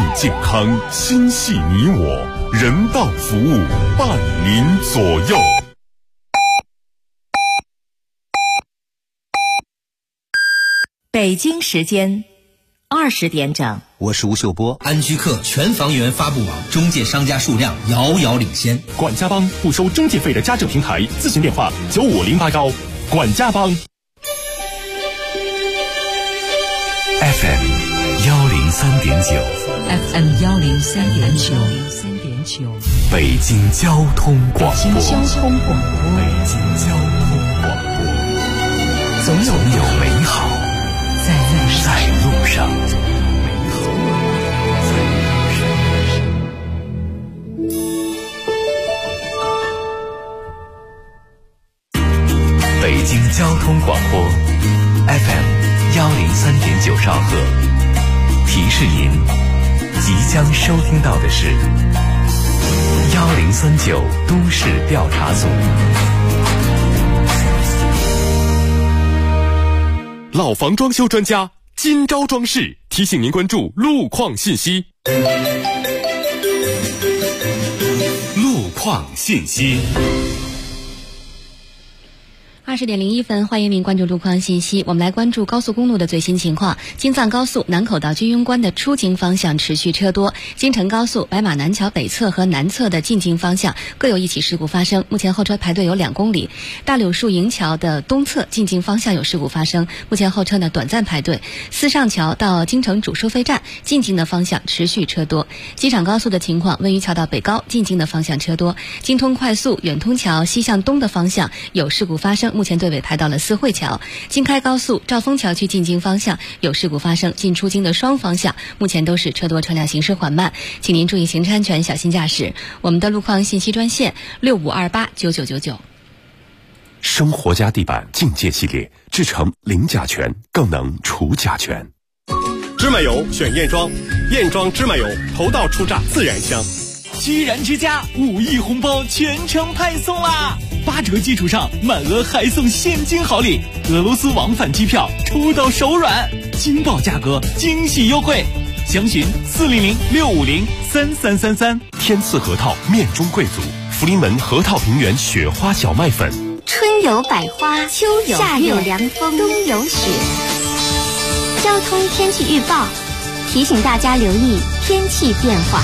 健康，心系你我，人道服务伴您左右。 北京时间20点整， 我是吴秀波。安居客全房源发布网，中介商家数量遥遥领先。 管家帮不收中介费的家政平台，咨询电话95081，管家帮。FM 103.9 ，FM 103.9， 北京交通广播， 北京交通广播，总有美好在路上。 北京交通广播 FM 103.9兆赫，提示您即将收听到的是1039都市调查组。老房装修专家今朝装饰提醒您关注路况信息。路况信息。 20点01分，欢迎您关注路况信息。我们来关注高速公路的最新情况。京藏高速南口到居庸关的出京方向持续车多，京承高速白马南桥北侧和南侧的进京方向各有一起事故发生，目前后车排队有2公里。大柳树营桥的东侧进京方向有事故发生，目前后车呢短暂排队。四上桥到京承主收费站进京的方向持续车多。机场高速的情况，温榆桥到北高进京的方向车多。京通快速远通桥西向东的方向有事故发生，目前队尾排到了四惠桥。京开高速兆丰桥区进京方向有事故发生，进出京的双方向目前都是车多，车辆行驶缓慢，请您注意行车安全，小心驾驶。我们的路况信息专线65289999。 生活家地板境界系列，制成零甲醛，更能除甲醛。 芝麻油选燕庄，燕庄芝麻油头道初榨，自然香。 居然之家5亿红包全程派送啦！8折基础上满额还送现金好礼，俄罗斯往返机票抽到手软，惊爆价格，惊喜优惠，详询400-650-3333。 天赐核桃面中贵族，福临门核桃平原雪花小麦粉。 春有百花，秋有夏有凉风，冬有雪。交通天气预报提醒大家留意天气变化。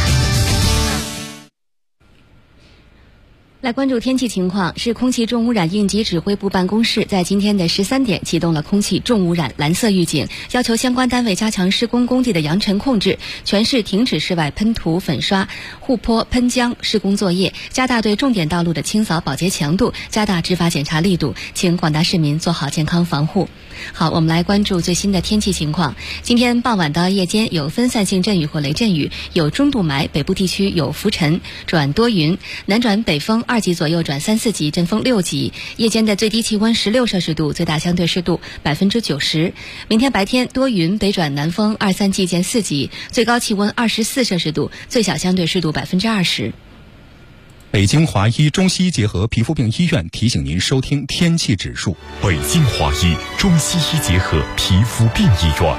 来关注天气情况，市空气重污染应急指挥部办公室在今天的13点启动了空气重污染蓝色预警，要求相关单位加强施工工地的扬尘控制，全市停止室外喷涂、粉刷、护坡、喷浆施工作业，加大对重点道路的清扫保洁强度，加大执法检查力度，请广大市民做好健康防护。好，我们来关注最新的天气情况。今天傍晚到夜间有分散性阵雨或雷阵雨，有中度霾，北部地区有浮尘转多云，南转北风2级左右转3、4级，阵风6级。夜间的最低气温16摄氏度，最大相对湿度90%。明天白天多云，北转南风2、3级见4级，最高气温24摄氏度，最小相对湿度20%。 北京华医中西医结合皮肤病医院提醒您收听天气指数。 北京华医中西医结合皮肤病医院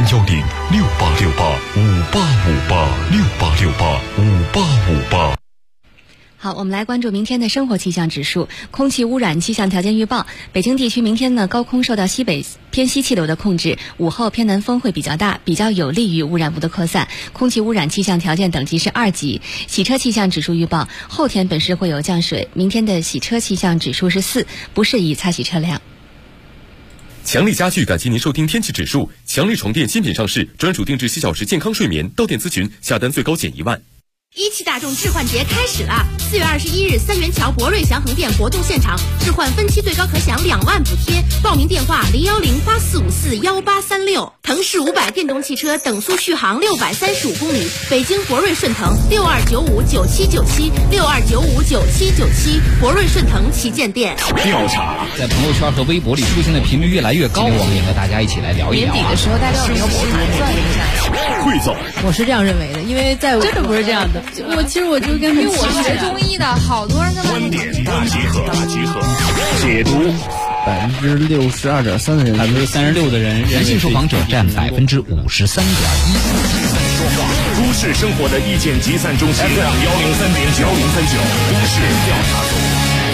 ，010-6868-5858，6868-5858。 好，我们来关注明天的生活气象指数。空气污染气象条件预报，北京地区明天呢，高空受到西北偏西气流的控制，午后偏南风会比较大，比较有利于污染物的扩散，空气污染气象条件等级是2级。洗车气象指数预报，后天本市会有降水，明天的洗车气象指数是4，不适宜擦洗车辆。 强力家具感谢您收听天气指数。强力床垫新品上市，专属定制7小时健康睡眠，到店咨询，下单最高减1万。 一汽大众置换节开始了！4月21日，三元桥博瑞祥恒店活动现场，置换分期最高可享2万补贴。报名电话010-8454-1836。腾势500电动汽车等速续航635公里，北京博瑞顺腾62959797，62959797，博瑞顺腾旗舰店。 调查在朋友圈和微博里出现的频率越来越高，我们也和大家一起来聊一聊。 年底的时候，大家有没有补算一下？ 汇总， 我是这样认为的，因为在真的不是这样的。其实我就跟因为我学中医的，好多人观点大集合，解读。 62.3%的人 ，36%的人，人性受访者占53.1%。 都市市生活的意见集散中心 FM 103.9，都市调查组。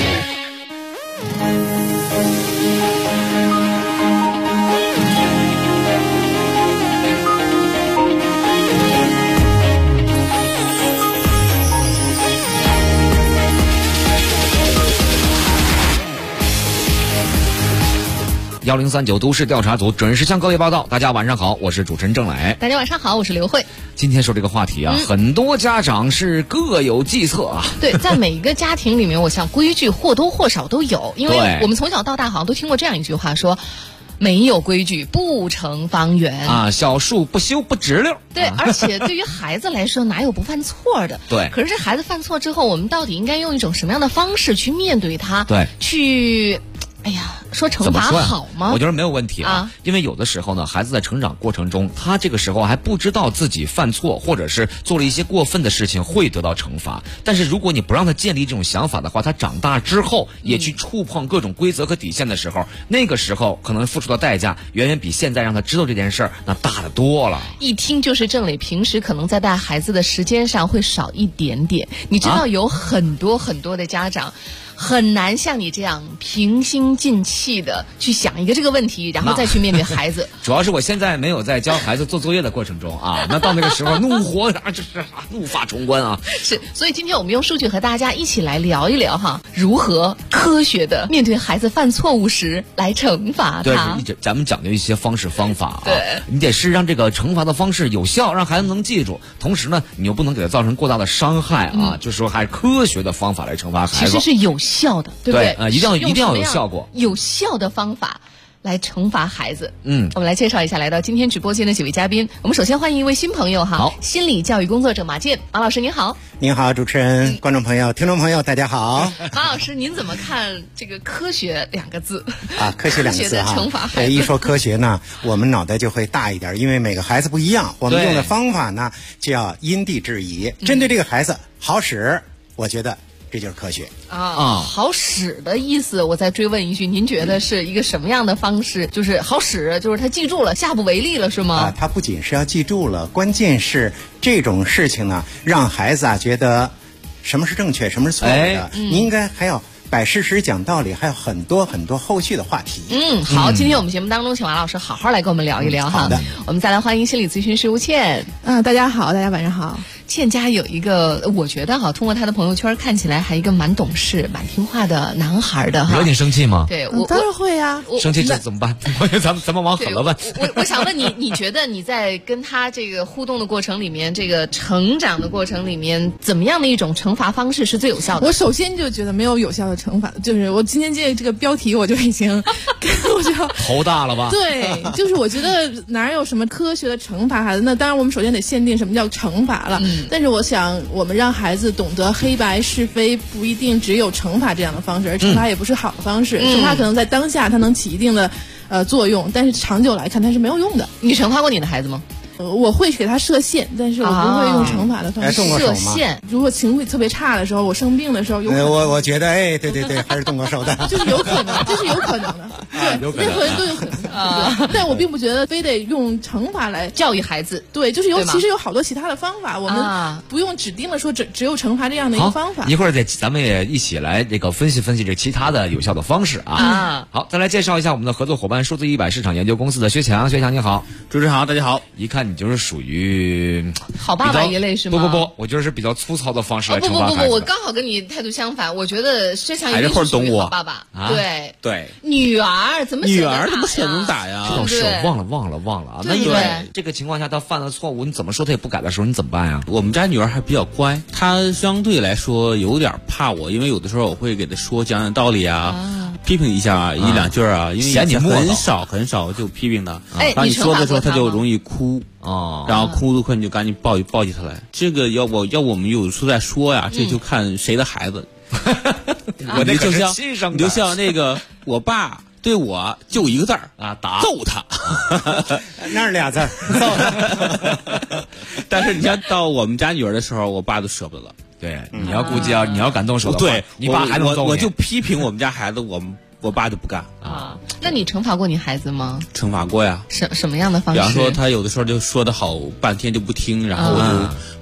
1039都市调查组准时向各位报道。大家晚上好，我是主持人郑磊。 大家晚上好，我是刘慧。 今天说这个话题啊，很多家长是各有计策啊。 对，在每一个家庭里面，我想规矩或多或少都有，因为我们从小到大好像都听过这样一句话说。没有规矩不成方圆啊，小树不修不直溜。 对，而且对于孩子来说，哪有不犯错的？ 对。 可是这孩子犯错之后，我们到底应该用一种什么样的方式去面对他？ 对， 去。哎呀，说惩罚好吗？ 我觉得没有问题啊，因为有的时候呢，孩子在成长过程中，他这个时候还不知道自己犯错，或者是做了一些过分的事情会得到惩罚。但是如果你不让他建立这种想法的话，他长大之后也去触碰各种规则和底线的时候，那个时候可能付出的代价远远比现在让他知道这件事儿那大得多了。 一听就是郑磊平时可能在带孩子的时间上会少一点点。你知道有很多很多的家长。很难像你这样平心静气的去想一个这个问题，然后再去面对孩子。 主要是我现在没有在教孩子做作业的过程中啊，那到那个时候怒火就是怒发冲冠啊。 是，所以今天我们用数据和大家一起来聊一聊哈，如何科学的面对孩子犯错误时来惩罚他。 对，咱们讲究一些方式方法啊， 对， 你得是让这个惩罚的方式有效，让孩子能记住，同时呢，你又不能给他造成过大的伤害啊，就是说还是科学的方法来惩罚孩子。 其实是有效的，对不对？ 一定要有效果， 有效的方法来惩罚孩子。我们来介绍一下来到今天直播间的几位嘉宾。我们首先欢迎一位新朋友哈， 好， 心理教育工作者马健，马老师您好。 您好，主持人、观众朋友、听众朋友，大家好。 马老师，您怎么看这个科学两个字啊？科学两个字哈，惩罚孩子。 一说科学呢，我们脑袋就会大一点，因为每个孩子不一样，我们用的方法呢就要因地制宜，针对这个孩子好使，我觉得。这就是科学啊！好使的意思，我再追问一句，您觉得是一个什么样的方式？就是好使，就是他记住了，下不为例了，是吗？ 他不仅是要记住了，关键是这种事情呢，让孩子觉得什么是正确，什么是错误的。你应该还要摆事实、讲道理，还有很多很多后续的话题。 好，今天我们节目当中，请王老师好好来跟我们聊一聊哈。 好的， 我们再来欢迎心理咨询师吴倩。 大家好，大家晚上好。 倩家有一个，我觉得哈，通过他的朋友圈看起来还一个蛮懂事、蛮听话的男孩的哈。 惹你生气吗？ 对，我当然会啊。 生气这怎么办？咱们往狠了问。 我想问你，你觉得你在跟他这个互动的过程里面，这个成长的过程里面，怎么样的一种惩罚方式是最有效的？ 我首先就觉得没有有效的惩罚，就是我今天这个标题我就已经，我就头大了吧？ 对，就是我觉得哪有什么科学的惩罚孩子？那当然我们首先得限定什么叫惩罚了。但是我想，我们让孩子懂得黑白是非，不一定只有惩罚这样的方式，而惩罚也不是好的方式。惩罚可能在当下它能起一定的作用，但是长久来看它是没有用的。 你惩罚过你的孩子吗？ 我会给他设限，但是我不会用惩罚的方式。 设限， 如果情绪特别差的时候，我生病的时候，有可能我觉得，对，还是动过手的， 就是有可能，这是有可能的，对，任何人都有可能啊。但我并不觉得非得用惩罚来教育孩子， 对，就是其实有好多其他的方法，我们不用指定的说只有惩罚这样的一个方法。 一会儿咱们也一起来这个分析分析这其他的有效的方式啊。好，再来介绍一下我们的合作伙伴数字100市场研究公司的薛强，薛强你好， 主持人好，大家好。 一看你就是属于好爸爸一类是吗？ 不，我觉得是比较粗糙的方式来惩罚孩子。 不，我刚好跟你态度相反。我觉得薛强一定是属于好爸爸。 对， 女儿怎么女儿怎么舍得打呀？ 这种事忘了啊！那这个情况下他犯了错误，你怎么说他也不改的时候，你怎么办呀？ 我们家女儿还比较乖，她相对来说有点怕我，因为有的时候我会给她讲道理啊，批评一下一两句啊，因为嫌你很少就批评她。 当你说的时候，她就容易哭。然后哭你就赶紧抱起他来。这个要我们有时候再说呀，这就看谁的孩子。 你就像那个我爸对我就一个字儿啊，打揍他。 那是俩字儿， 揍他。但是你像到我们家女儿的时候，我爸都舍不得。 对，你要估计你要敢动手的话， 对你爸还能揍你。 我就批评我们家孩子，我爸就不干啊。那你惩罚过你孩子吗？ 惩罚过呀。 什么样的方式？ 比方说他有的时候就说的好半天就不听，然后我就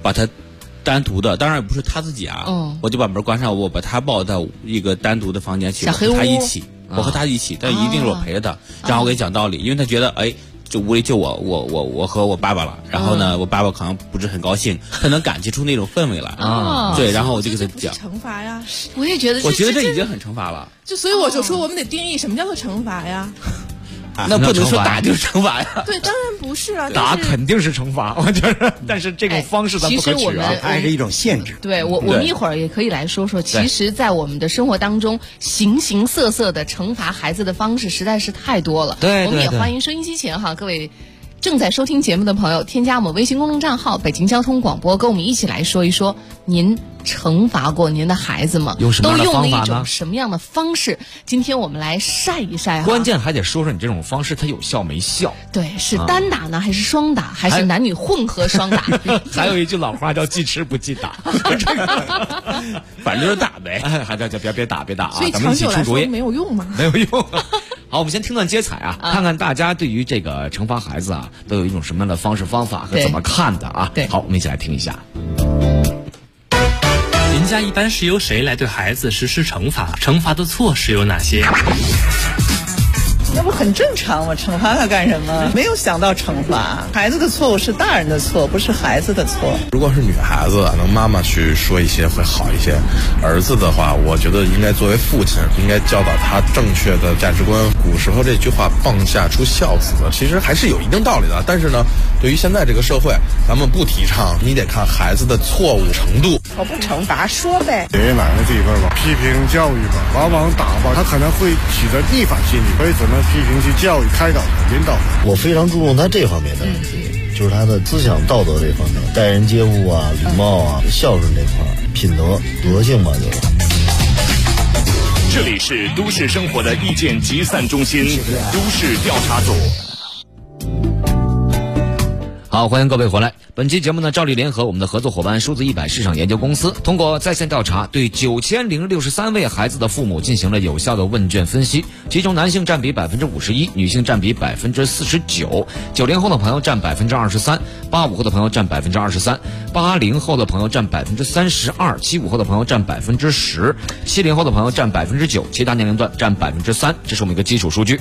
把他单独的，当然不是他自己啊，我就把门关上，我把他抱到一个单独的房间去，我和他一起，但一定是我陪着他，然后我给他讲道理，因为他觉得就屋里就我和我爸爸了，然后呢，我爸爸可能不是很高兴，他能感觉出那种氛围来啊。对，然后我就给他讲惩罚呀。 我也觉得， 我觉得这已经很惩罚了。 所以我就说，我们得定义什么叫做惩罚呀。 那不能说打就是惩罚呀。 对，当然不是啊。 打肯定是惩罚，我觉得，但是这种方式咱不可取啊， 它还是一种限制。 对我们一会儿也可以来说说，其实，在我们的生活当中，形形色色的惩罚孩子的方式实在是太多了。 对， 我们也欢迎收音机前各位正在收听节目的朋友，添加我们微信公众账号北京交通广播，跟我们一起来说一说您惩罚过您的孩子吗？ 有什么样的方法呢？ 都用了一种什么样的方式？今天我们来晒一晒关键还得说说你这种方式它有效没效？ 对，是单打呢，还是双打，还是男女混合双打？ 还有一句老话叫记吃不记打， 反正就是打呗， 还叫别打啊！ 所以长久来说没有用吗？ 没有用。好，我们先听段接彩看看大家对于这个惩罚孩子都有一种什么样的方式方法和怎么看的啊？ 对， 好，我们一起来听一下。 您家一般是由谁来对孩子实施惩罚？惩罚的措施有哪些？ 那不很正常吗？惩罚他干什么？没有想到惩罚孩子的错误是大人的错，不是孩子的错。 如果是女孩子，可能妈妈去说一些会好一些。儿子的话，我觉得应该作为父亲，应该教导他正确的价值观。古时候这句话“放下出孝子”，其实还是有一定道理的。但是呢，对于现在这个社会，咱们不提倡，你得看孩子的错误程度。 我不惩罚，说呗。 爷爷奶奶这一辈吧，批评教育吧，往往打吧，他可能会起着逆反心理，所以怎么批评去教育、开导、引导。 我非常注重他这方面的问题，就是他的思想道德这方面，待人接物啊、礼貌啊、孝顺这块品德、德性吧，就是。 这里是都市生活的意见集散中心，都市调查组。 好，欢迎各位回来。本期节目呢，照例联合我们的合作伙伴数字100市场研究公司，通过在线调查，对9063位孩子的父母进行了有效的问卷分析，其中男性占比51%，女性占比49%，90后的朋友占23%，85后的朋友占23%，80后的朋友占32%，75后的朋友占10%，70后的朋友占9%，其他年龄段占3%，这是我们一个基础数据。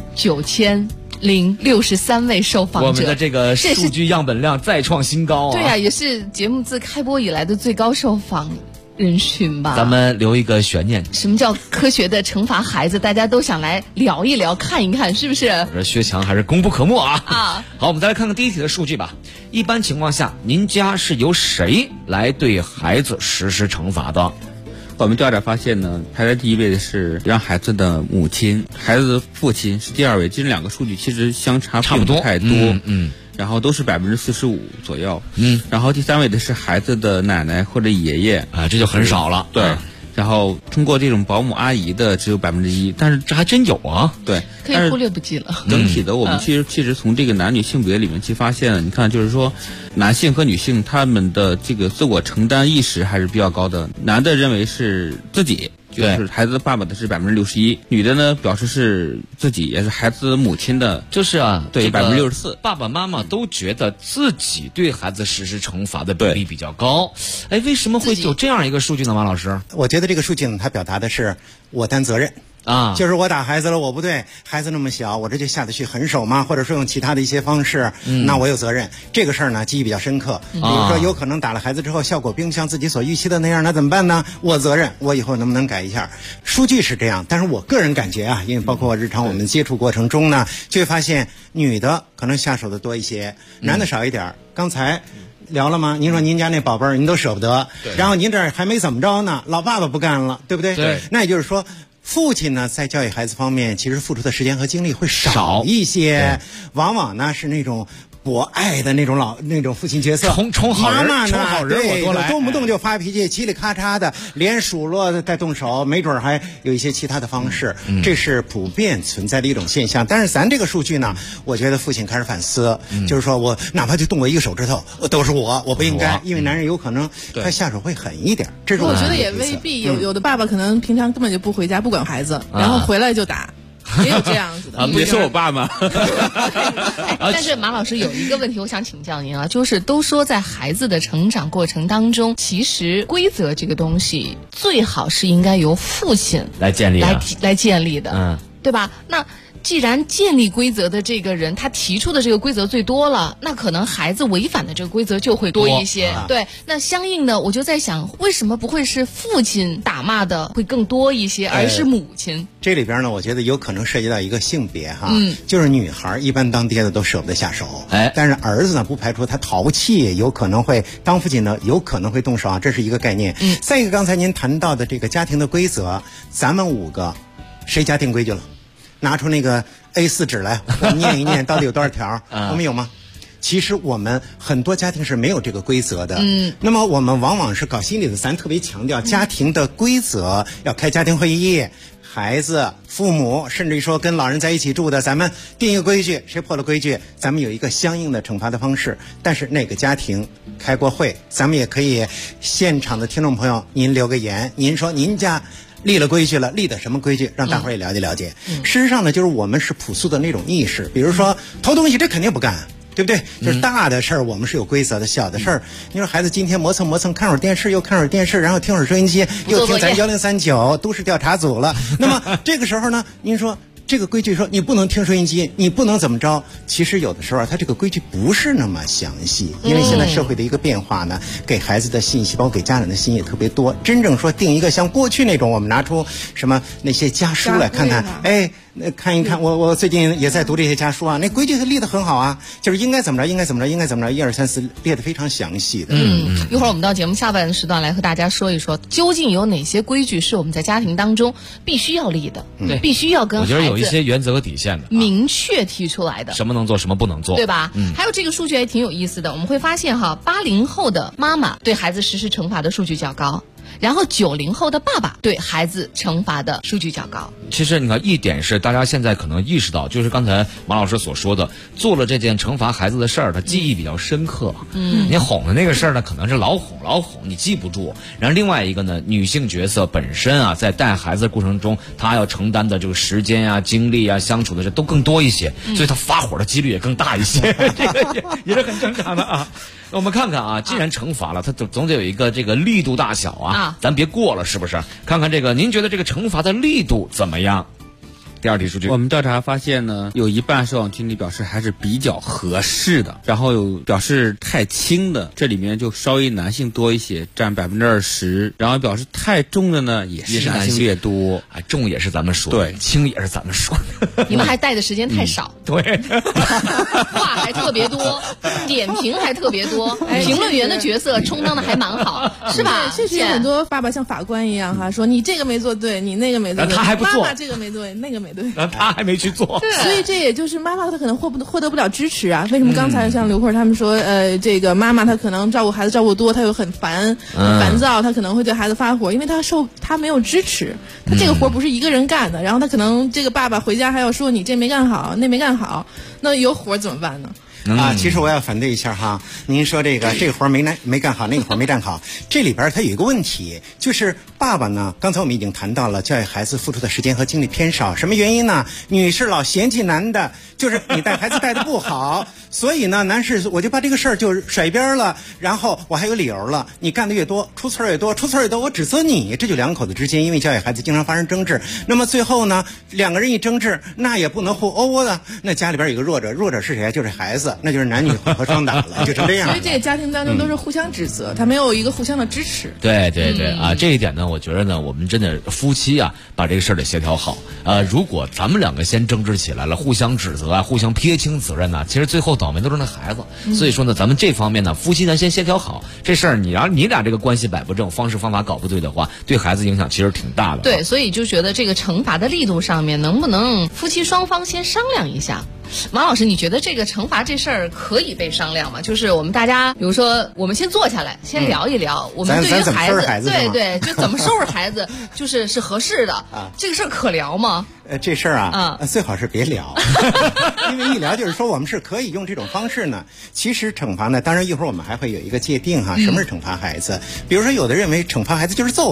9063位受访者， 我们的这个数据样本量再创新高啊！ 对啊，也是节目自开播以来的最高受访人群吧。 咱们留一个悬念， 什么叫科学的惩罚孩子？大家都想来聊一聊，看一看，是不是？ 薛强还是功不可没啊！好，我们再来看看第一题的数据吧。一般情况下，您家是由谁来对孩子实施惩罚的？ 我们调查发现呢，排在第一位的是让孩子的母亲，孩子的父亲是第二位，这两个数据其实相差差不多太多，然后都是45%左右，然后第三位的是孩子的奶奶或者爷爷啊，这就很少了， 对。然后通过这种保姆阿姨的只有1%，但是这还真有啊，对， 可以忽略不计了。 整体的我们其实从这个男女性别里面去发现，你看就是说，男性和女性他们的这个自我承担意识还是比较高的。男的认为是自己，就是孩子的爸爸的是61%，女的呢表示是自己也是孩子母亲的， 就是啊， 对64%。 爸爸妈妈都觉得自己对孩子实施惩罚的比例比较高。哎，为什么会有这样一个数据呢，马老师？ 我觉得这个数据呢，它表达的是我担责任。就是我打孩子了，我不对，孩子那么小，我这就下得去狠手吗？或者说用其他的一些方式，那我有责任。这个事儿呢，记忆比较深刻。比如说，有可能打了孩子之后，效果并不像自己所预期的那样，那怎么办呢？我责任，我以后能不能改一下？数据是这样，但是我个人感觉啊，因为包括日常我们接触过程中呢，就会发现女的可能下手的多一些，男的少一点。刚才聊了吗？您说您家那宝贝儿您都舍不得，然后您这儿还没怎么着呢，老爸爸不干了，对不对？ 对。 那也就是说，父亲呢在教育孩子方面，其实付出的时间和精力会少一些，往往呢是那种博爱的那种父亲角色， 宠好人， 妈妈呢， 宠好人我多来， 动不动就发脾气，嘁里咔嚓的，连数落带动手，没准还有一些其他的方式，这是普遍存在的一种现象。但是咱这个数据呢，我觉得父亲开始反思，就是说我哪怕就动我一个手指头，都是我不应该，因为男人有可能他下手会狠一点。这是我觉得也未必，有的爸爸可能平常根本就不回家，不管孩子，然后回来就打。 也有这样子的。 别说我爸嘛。 但是马老师有一个问题，我想请教您啊，就是都说在孩子的成长过程当中，其实规则这个东西最好是应该由父亲来建立来建立的，对吧？那既然建立规则的这个人他提出的这个规则最多了，那可能孩子违反的这个规则就会多一些。对，那相应的我就在想，为什么不会是父亲打骂的会更多一些，而是母亲？ 这里边呢，我觉得有可能涉及到一个性别哈，就是女孩一般当爹的都舍不得下手，但是儿子呢，不排除他淘气，有可能会当父亲呢，有可能会动手啊，这是一个概念。再一个，刚才您谈到的这个家庭的规则，咱们5个谁家定规矩了？拿出那个 A4 纸来，我们念一念到底有多少条？我们有吗？其实我们很多家庭是没有这个规则的。那么我们往往是搞心理的，咱特别强调家庭的规则，要开家庭会议，孩子、父母，甚至于说跟老人在一起住的，咱们定一个规矩，谁破了规矩，咱们有一个相应的惩罚的方式。但是那个家庭开过会，咱们也可以现场的听众朋友，您留个言，您说您家立了规矩了，立的什么规矩，让大伙儿也了解了解。事实上呢，就是我们是朴素的那种意识，比如说偷东西，这肯定不干，对不对？就是大的事儿我们是有规则的，小的事儿，你说孩子今天磨蹭，看会儿电视，又看会儿电视，然后听会儿收音机，又听咱1039都市调查组了。那么这个时候呢，您说这个规矩说你不能听收音机，你不能怎么着？其实有的时候它这个规矩不是那么详细，因为现在社会的一个变化呢，给孩子的信息，包括给家长的信息也特别多。真正说定一个像过去那种，我们拿出什么那些家书来看看，看一看，我最近也在读这些家书啊，那规矩立得很好啊，就是应该怎么着，应该怎么着，应该怎么着，1、2、3、4列得非常详细的。 一会儿我们到节目下半时段来和大家说一说，究竟有哪些规矩是我们在家庭当中必须要立的，必须要跟孩子， 我觉得有一些原则和底线的， 明确提出来的， 什么能做，什么不能做， 对吧？还有这个数据也挺有意思的，我们会发现哈，80后的妈妈对孩子实施惩罚的数据较高。然后90后的爸爸对孩子惩罚的数据较高。 其实你看，一点是大家现在可能意识到，就是刚才马老师所说的，做了这件惩罚孩子的事儿，他记忆比较深刻。你哄的那个事儿呢，可能是老哄，你记不住。然后另外一个呢，女性角色本身啊，在带孩子的过程中，她要承担的这个时间啊、精力啊、相处的这都更多一些，所以她发火的几率也更大一些，这个也是很正常的啊。我们看看啊，既然惩罚了，它总得有一个这个力度大小啊，咱别过了，是不是？看看这个，您觉得这个惩罚的力度怎么样？第二题数据， 我们调查发现呢，有一半受访群体表示还是比较合适的，然后有表示太轻的，这里面就稍微男性多一些，占20%，然后表示太重的呢，也是男性略多， 重也是咱们说的，对，轻也是咱们说的。 你们还带的时间太少， 对， 话还特别多，点评还特别多，评论员的角色充当的还蛮好，是吧？ 确实有很多爸爸像法官一样哈，说你这个没做对，你那个没做对， 他还不做， 妈妈这个没对，那个没对， 然后他还没去做， 所以这也就是妈妈她可能获得不了支持啊。为什么刚才像刘慧他们说，这个妈妈她可能照顾孩子照顾多，她又很烦躁，她可能会对孩子发火，因为她没有支持，她这个活不是一个人干的，然后她可能这个爸爸回家还要说你这没干好，那没干好，那有活怎么办呢？ 其实我要反对一下哈，您说这个活没干好，那个活没干好，这里边它有一个问题，就是爸爸呢，刚才我们已经谈到了，教育孩子付出的时间和精力偏少，什么原因呢？女士老嫌弃男的，就是你带孩子带的不好，所以呢，男士我就把这个事儿就甩一边了，然后我还有理由了，你干的越多，出错越多，我指责你，这就两口子之间因为教育孩子经常发生争执，那么最后呢，两个人一争执，那也不能互殴的，那家里边有个弱者是谁？就是孩子。那就是男女混合双打了，就成这样。 所以这个家庭当中都是互相指责，他没有一个互相的支持。 对啊，这一点呢，我觉得呢，我们真的夫妻啊，把这个事儿得协调好。如果咱们两个先争执起来了，互相指责啊，互相撇清责任呢，其实最后倒霉都是那孩子。所以说呢，咱们这方面呢，夫妻呢先协调好这事儿。你俩这个关系摆不正，方式方法搞不对的话，对孩子影响其实挺大的。 对，所以就觉得这个惩罚的力度上面，能不能夫妻双方先商量一下？马老师，你觉得这个惩罚这事儿可以被商量吗？就是我们大家，比如说，我们先坐下来，先聊一聊，我们对于孩子，对，就怎么收拾孩子，就是合适的。这个事儿可聊吗？ 这事儿啊，最好是别聊，因为一聊就是说我们是可以用这种方式呢。其实惩罚呢，当然一会儿我们还会有一个界定哈，什么是惩罚孩子？比如说，有的认为惩罚孩子就是揍他。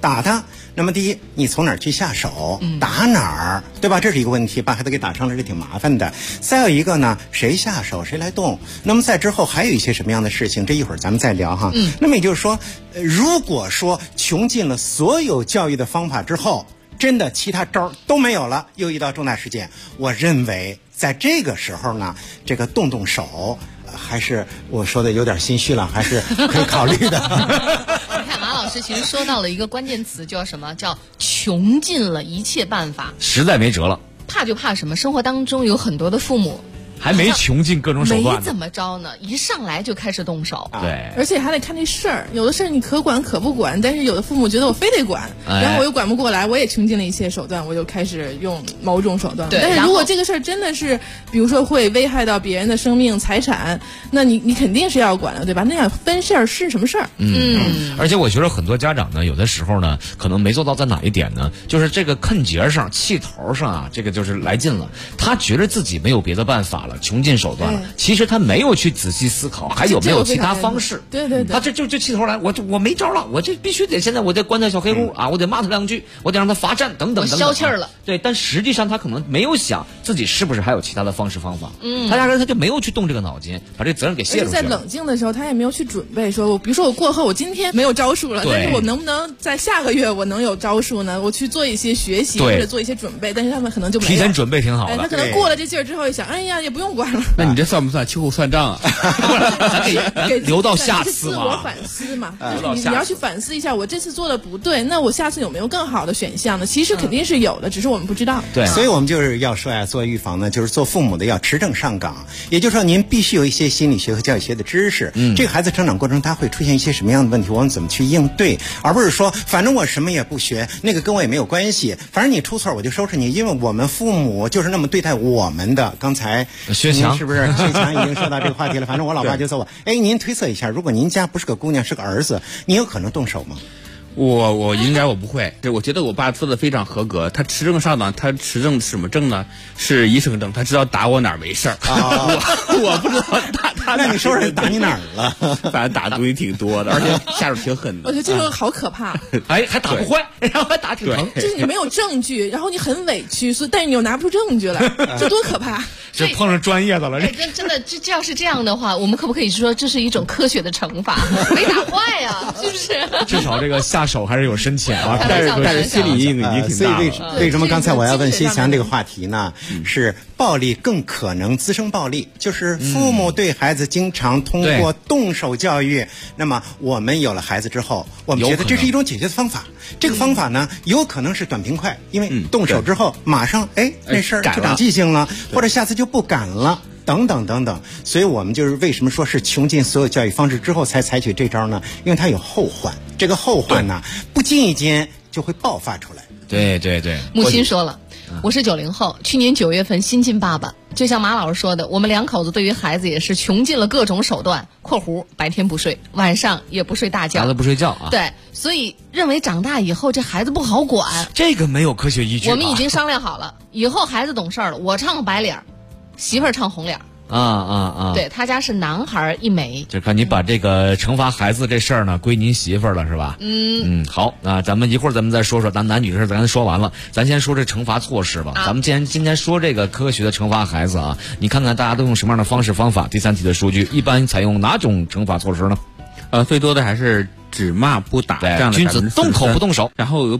打他，那么第一，你从哪儿去下手，打哪儿，对吧？这是一个问题，把孩子给打伤了是挺麻烦的。再有一个呢，谁下手谁来动。那么在之后还有一些什么样的事情，这一会儿咱们再聊哈。那么也就是说，如果说穷尽了所有教育的方法之后，真的其他招都没有了，又遇到重大事件，我认为在这个时候呢，这个动手，还是我说的有点心虚了，还是可以考虑的。 你看马老师其实说到了一个关键词，叫什么？叫穷尽了一切办法， 实在没辙了。 怕就怕什么？生活当中有很多的父母还没穷尽各种手段， 没怎么着呢，一上来就开始动手。 对， 而且还得看这事儿，有的事儿你可管可不管，但是有的父母觉得我非得管，然后我又管不过来，我也穷尽了一切手段，我就开始用某种手段。 对， 但是如果这个事儿真的是，比如说会危害到别人的生命财产，那你肯定是要管的，对吧？那样分事儿是什么事儿？ 而且我觉得很多家长呢，有的时候呢，可能没做到在哪一点呢，就是这个坑节上、气头上啊，这个就是来劲了，他觉得自己没有别的办法了，穷尽手段。其实他没有去仔细思考还有没有其他方式。 对对对， 他这就气头来，我没招了，我这必须得现在我得关在小黑屋啊，我得骂他2句，我得让他罚站等等等等， 消气儿了。 对，但实际上他可能没有想自己是不是还有其他的方式方法。他压根他就没有去动这个脑筋，把这责任给卸出去了。 在冷静的时候，他也没有去准备，说比如说我过后我今天没有招数了，但是我能不能在下个月我能有招数呢？我去做一些学习或者做一些准备，但是他们可能就没有提前准备挺好的。 他可能过了这劲儿之后一想，哎呀也不用管了。 那你这算不算秋后算账啊？ 咱给留到下次嘛。 自我反思嘛，就是你要去反思一下，我这次做的不对，那我下次有没有更好的选项呢？其实肯定是有的，只是我们不知道。 对，所以我们就是要说呀，做预防呢，就是做父母的要持证上岗，也就是说您必须有一些心理学和教育学的知识。这个孩子成长过程他会出现一些什么样的问题，我们怎么去应对，而不是说反正我什么也不学，那个跟我也没有关系，反正你出错我就收拾你，因为我们父母就是那么对待我们的。刚才薛强是不是薛强已经说到这个话题了？反正我老爸就说我，哎，您推测一下，如果您家不是个姑娘是个儿子，你有可能动手吗？ 我应该我不会，我觉得我爸做的非常合格。他持证上岗，他持证什么证呢？是医生证，他知道打我哪儿没事儿。我不知道他那你说说打你哪儿了？ 反正打的东西挺多的，而且下手挺狠的。 我觉得这个好可怕。 哎，还打不坏，然后还打挺疼。 就是你没有证据，然后你很委屈，但是你又拿不出证据来，这多可怕！ 这碰上专业的了。 真的，这要是这样的话，我们可不可以说这是一种科学的惩罚？没打坏呀，是不是？ 至少这个下手还是有深浅啊， 但是心理阴影挺大。 所以为什么刚才我要问新强这个话题呢？是暴力更可能滋生暴力，就是父母对孩子经常通过动手教育。那么我们有了孩子之后，我们觉得这是一种解决的方法。这个方法呢，有可能是短平快，因为动手之后马上那事儿就长记性了，或者下次就不敢了。等等等等，所以我们就是为什么说是穷尽所有教育方式之后才采取这招呢？因为它有后患，这个后患呢，不经意间就会爆发出来。 对对对， 木心说了，我是90后，去年9月份新晋爸爸，就像马老师说的，我们2口子对于孩子也是穷尽了各种手段（括弧白天不睡，晚上也不睡大觉）， 孩子不睡觉啊。 对，所以认为长大以后这孩子不好管， 这个没有科学依据。 我们已经商量好了，以后孩子懂事了，我唱白脸，媳妇儿唱红脸。对，他家是男孩1枚， 就看你把这个惩罚孩子这事儿呢归您媳妇儿了是吧？好，那咱们一会儿咱们再说说咱男女的事，咱说完了，咱先说这惩罚措施吧。咱们既然今天说这个科学的惩罚孩子啊，你看看大家都用什么样的方式方法？第3题的数据一般采用哪种惩罚措施呢？ 最多的还是只骂不打这样的， 君子动口不动手， 然后有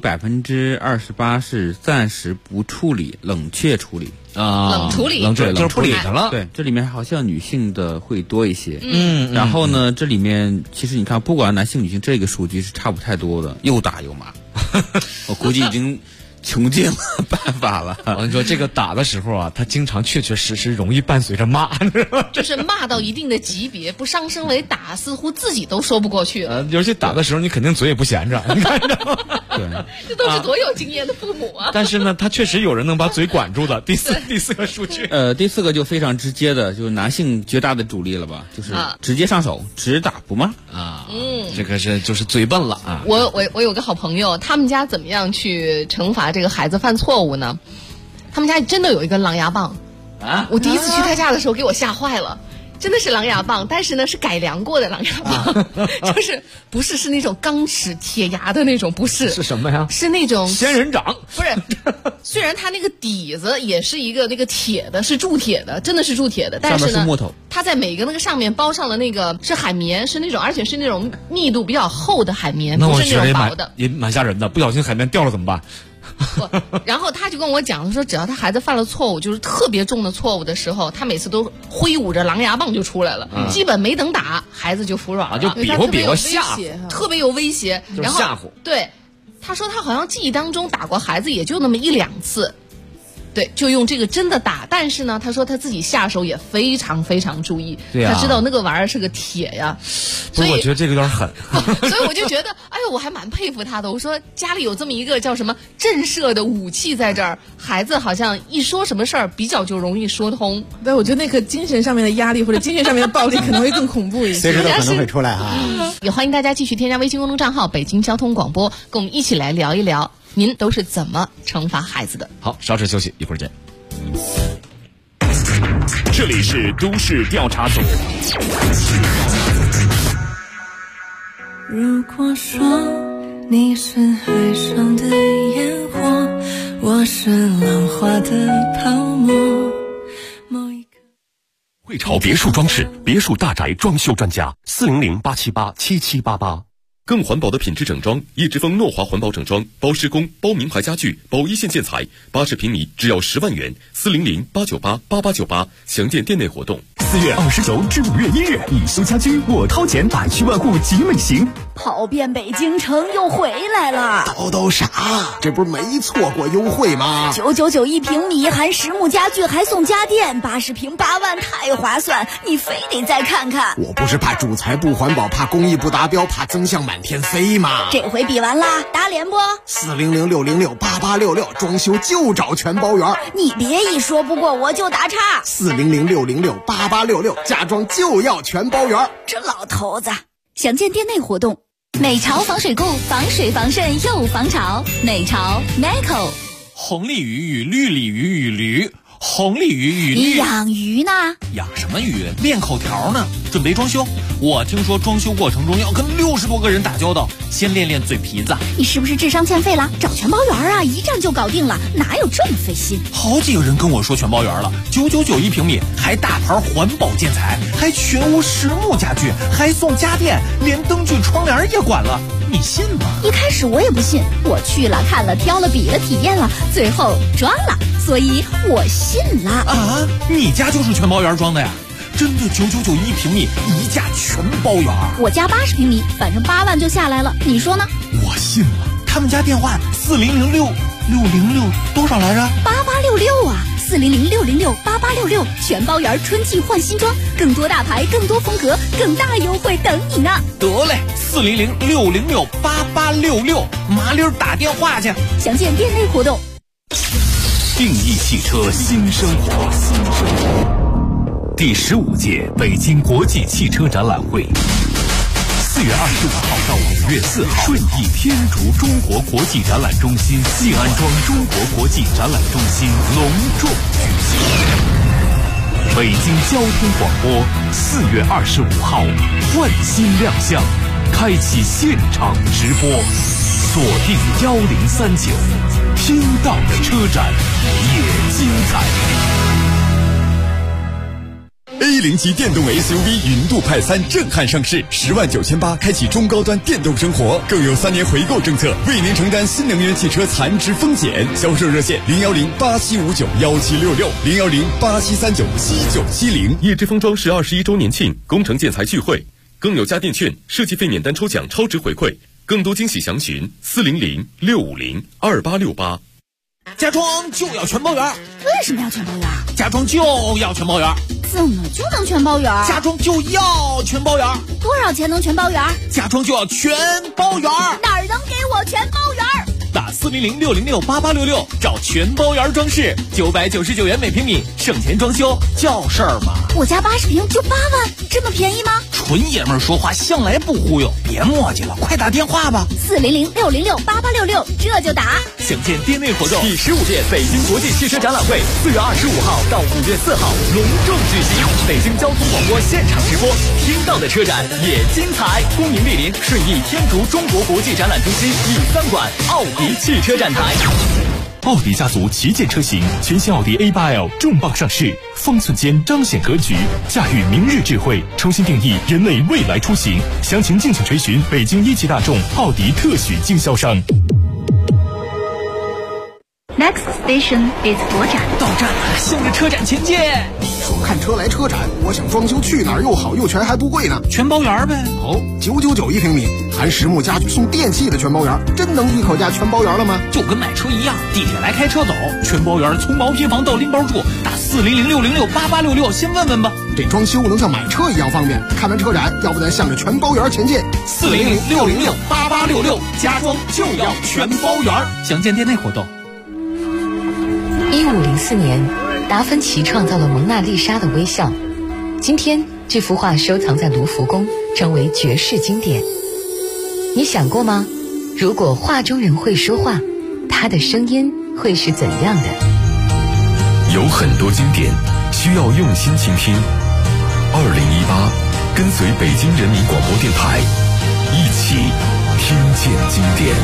28%是暂时不处理，冷却处理。 冷处理就是不理他了。 对，这里面好像女性的会多一些。然后呢，这里面其实你看，不管男性女性，这个数据是差不太多的，又打又骂。我估计已经穷尽了办法了。 我跟你说，这个打的时候啊，他经常确实容易伴随着骂， 就是骂到一定的级别，不上升为打，似乎自己都说不过去了。 尤其打的时候，你肯定嘴也不闲着，你看着吗？ 对， 这都是多有经验的父母啊！ 但是呢，他确实有人能把嘴管住的。第四个数据， 第4个就非常直接的，就是男性绝大的主力了吧，就是直接上手，只打不骂啊。这个就是嘴笨了啊。 我有个好朋友，他们家怎么样去惩罚这个孩子犯错误呢？他们家真的有一根狼牙棒啊！我第一次去他家的时候，给我吓坏了。 真的是狼牙棒，但是呢是改良过的狼牙棒，就是不是那种钢齿铁牙的那种，不是。 是什么呀？ 是那种仙人掌。 不是，虽然它那个底子也是一个那个铁的，是铸铁的，真的是铸铁的，但是呢， 上面是木头。 它在每个那个上面包上了那个是海绵，是那种而且是那种密度比较厚的海绵，不是那种薄的。 也蛮吓人的，不小心海绵掉了怎么办？ 然后他就跟我讲说，只要他孩子犯了错误，就是特别重的错误的时候，他每次都挥舞着狼牙棒就出来了，基本没等打，孩子就服软了， 就比划比划吓唬， 特别有威胁， 然后吓唬。 对，他说他好像记忆当中打过孩子也就那么1-2次。对，就用这个真的打，但是呢，他说他自己下手也非常非常注意，他知道那个玩意儿是个铁呀， 所以我觉得这个有点狠， 所以我就觉得，哎呦，我还蛮佩服他的。我说家里有这么一个叫什么震慑的武器在这儿，孩子好像一说什么事儿比较就容易说通。 对，我觉得那个精神上面的压力或者精神上面的暴力可能会更恐怖一些， 随时都可能会出来哈。 也欢迎大家继续添加微信公众账号北京交通广播，跟我们一起来聊一聊。您都是怎么惩罚孩子的？ 好，稍事休息，一会儿见。 这里是都市调查组。 如果说你是海上的烟火，我是浪花的泡沫。 汇潮别墅装饰，别墅大宅装修专家，400-878-7788。更环保的品质整装，叶之峰诺华环保整装，包施工、包名牌家具、包一线建材，80平米只要10万元，400-898-8898，详见店内活动。 4月29至5月1日，以修家居我掏钱，百趣万户集美行， 跑遍北京城又回来了。 叨啥？这不是没错过优惠吗 ？999一平米，含实木家具还送家电，80平8万，太划算！你非得再看看。 我不是怕主材不环保，怕工艺不达标，怕增项满天飞吗？ 这回比完啦，打脸不 ？400-606-8866，装修就找全包圆。 你别一说不过我就打岔。 400-606-8866，家装就要全包圆。 这老头子，详见店内活动。美潮防水固，防水防渗又防潮。美潮 Meco。 红鲤鱼与绿鲤鱼与驴。红鲤鱼与你养鱼呢？ 养什么鱼？练口条呢。准备装修，我听说装修过程中要跟60多个人打交道，先练练嘴皮子。 你是不是智商欠费了？找全包圆啊，一站就搞定了，哪有这么费心？ 好几个人跟我说全包圆了，999一平米，还大牌环保建材，还全屋实木家具，还送家电，连灯具窗帘也管了，你信吗？ 一开始我也不信，我去了看了挑了比了体验了，最后装了，所以我信了。 啊，你家就是全包圆装的呀？真的999一平米，一价全包圆。 我家80平米，反正8万就下来了，你说呢？ 我信了。他们家电话4006606多少来着 ？8866啊，400668866，全包圆，春季换新装，更多大牌，更多风格，更大优惠等你呢。 得嘞，400668866，麻溜打电话去。 详见店内活动。 定义汽车新生活，第15届北京国际汽车展览会，4月25号到5月4号，顺义天竺中国国际展览中心西安庄中国国际展览中心隆重举行。北京交通广播4月25号换新亮相，开启现场直播，锁定1039，听到的车展也精彩。 A0级电动 SUV 云度派3震撼上市，10.98万开启中高端电动生活，更有3年回购政策，为您承担新能源汽车残值风险。销售热线010-8759-1766，010-8739-7970。 叶之峰装饰21周年庆工程建材聚会，更有家电券、设计费免单抽奖超值回馈，更多惊喜详询400-650-2868。 家装就要全包圆。 为什么要全包圆？ 家装就要全包圆。 怎么就能全包圆？ 家装就要全包圆。 多少钱能全包圆？ 家装就要全包圆。 哪儿能给我全包圆？ 打400-606-8866，找全包圆装饰，999元每平米，省钱装修叫事儿吗？ 我家80平就8万，这么便宜吗？ 纯爷们儿说话向来不忽悠，别磨叽了，快打电话吧。 400-606-8866，这就打。 想见店内活动， 第15届北京国际汽车展览会4月25号到5月4号隆重举行，北京交通广播现场直播，听到的车展也精彩。恭迎莅临顺义天竺中国国际展览中心E3馆奥迪汽车展台。 奥迪家族旗舰车型全新奥迪 A8L 重磅上市，方寸间彰显格局，驾驭明日智慧，重新定义人类未来出行。详情敬请垂询北京一汽大众奥迪特许经销商。 Next station is 国展。 到站了，向着车展前进。 说看车来车展，我想装修去哪儿又好又全还不贵呢？ 全包圆呗。 哦，999一平米，含实木家具送电器的全包圆，真能一口价全包圆了吗？ 就跟买车一样，地铁来开车走，全包圆从毛坯房到拎包住，打400-606-8866，先问问吧。 这装修能像买车一样方便。看完车展，要不咱向着全包圆前进 ？400-606-8866，家装就要全包圆。详见店内活动。 1504年，达芬奇创造了蒙娜丽莎的微笑。今天，这幅画收藏在卢浮宫，成为绝世经典。你想过吗？如果画中人会说话，他的声音会是怎样的？ 有很多经典需要用心倾听。2018，跟随北京人民广播电台，一起听见经典。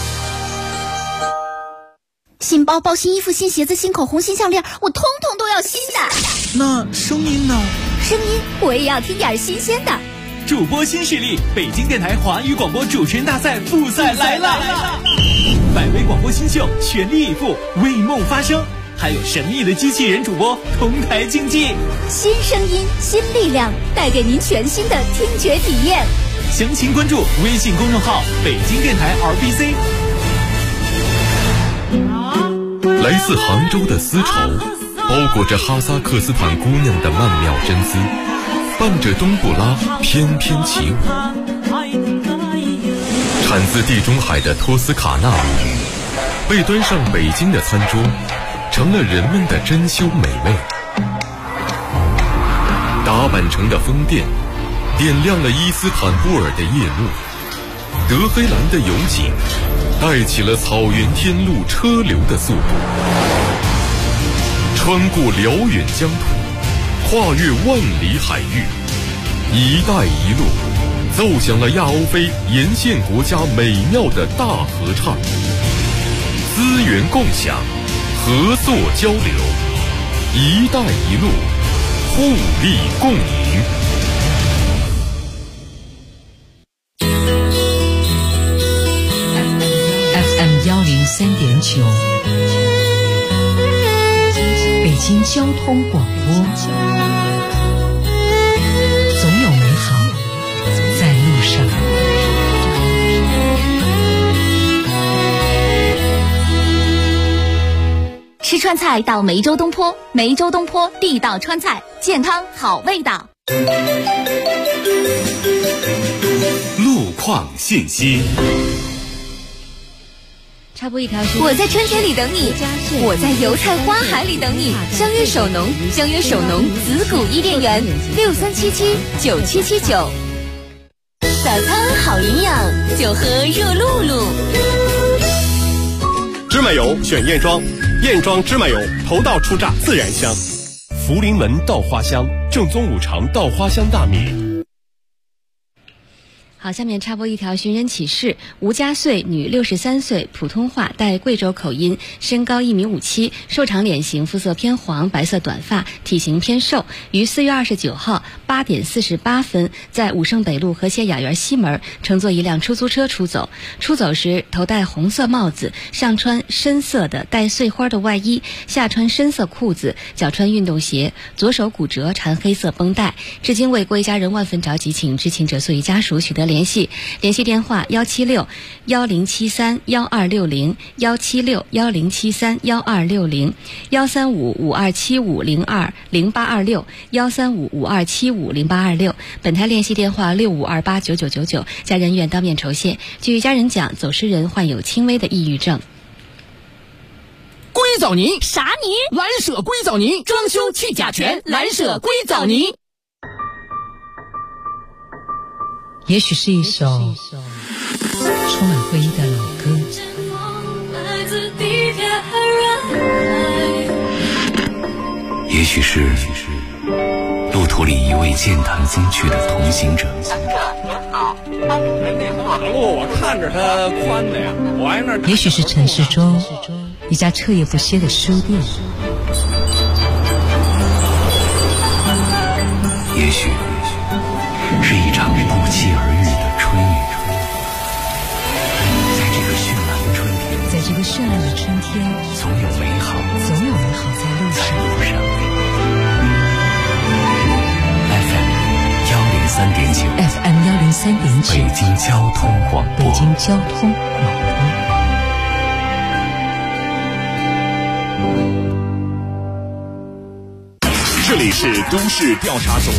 新包包、新衣服、新鞋子、新口红、新项链，我通通都要新的。 那声音呢？ 声音我也要听点新鲜的。 主播新势力，北京电台华语广播主持人大赛复赛来了！100位广播新秀全力以赴，为梦发声，还有神秘的机器人主播同台竞技。 新声音，新力量，带给您全新的听觉体验。 详情关注微信公众号北京电台 RBC。 来自杭州的丝绸，包裹着哈萨克斯坦姑娘的曼妙真姿，伴着冬不拉翩翩起舞。产自地中海的托斯卡纳母语，被端上北京的餐桌，成了人们的珍馐美味。打扮成的风电，点亮了伊斯坦布尔的夜幕。德黑兰的油井，带起了草原天路车流的速度。穿过辽远疆土，跨越万里海域，一带一路奏响了亚欧非沿线国家美妙的大合唱。资源共享，合作交流，一带一路，互利共赢。 103.9，北京交通广播，总有美好在路上。 吃川菜到梅州东坡，梅州东坡地道川菜，健康好味道。 路况信息。 插播一条讯息，我在春天里等你，我在油菜花海里等你。相约首农，相约首农子谷伊甸园，63779779。早餐好营养，就喝热露露。 芝麻油选燕庄，燕庄芝麻油头道出榨自然香。福临门稻花香，正宗五常稻花香大米。 好，下面插播一条寻人启事：吴家穗，女，63岁，普通话，带贵州口音，身高1.57米，瘦长脸型，肤色偏黄，白色短发，体型偏瘦。于4月29号8点48分，在武胜北路和谐雅园西门乘坐一辆出租车出走。出走时头戴红色帽子，上穿深色的带碎花的外衣，下穿深色裤子，脚穿运动鞋，左手骨折，缠黑色绷带。至今为归家人万分着急，请知情者速与家属取得联系电话176-1073-1260 176-1073-1260 135-5275-02-0826 135-5275-0826。本台联系电话65289999，家人愿当面酬谢。据家人讲，走失人患有轻微的抑郁症。 硅藻泥啥泥？ 蓝舍硅藻泥，装修去甲醛，蓝舍硅藻泥。 也许是一首充满回忆的老歌， 也许是路途里一位健谈风趣的同行者。 马路我看着它宽的呀，我挨那儿。 也许是城市中一家彻夜不歇的书店， 也许是一场不期而遇的春雨。在这个绚烂的春天， 在这个绚烂的春天， 总有美好在路上。 FM 103.9，北京交通广播。 这里是都市调查组。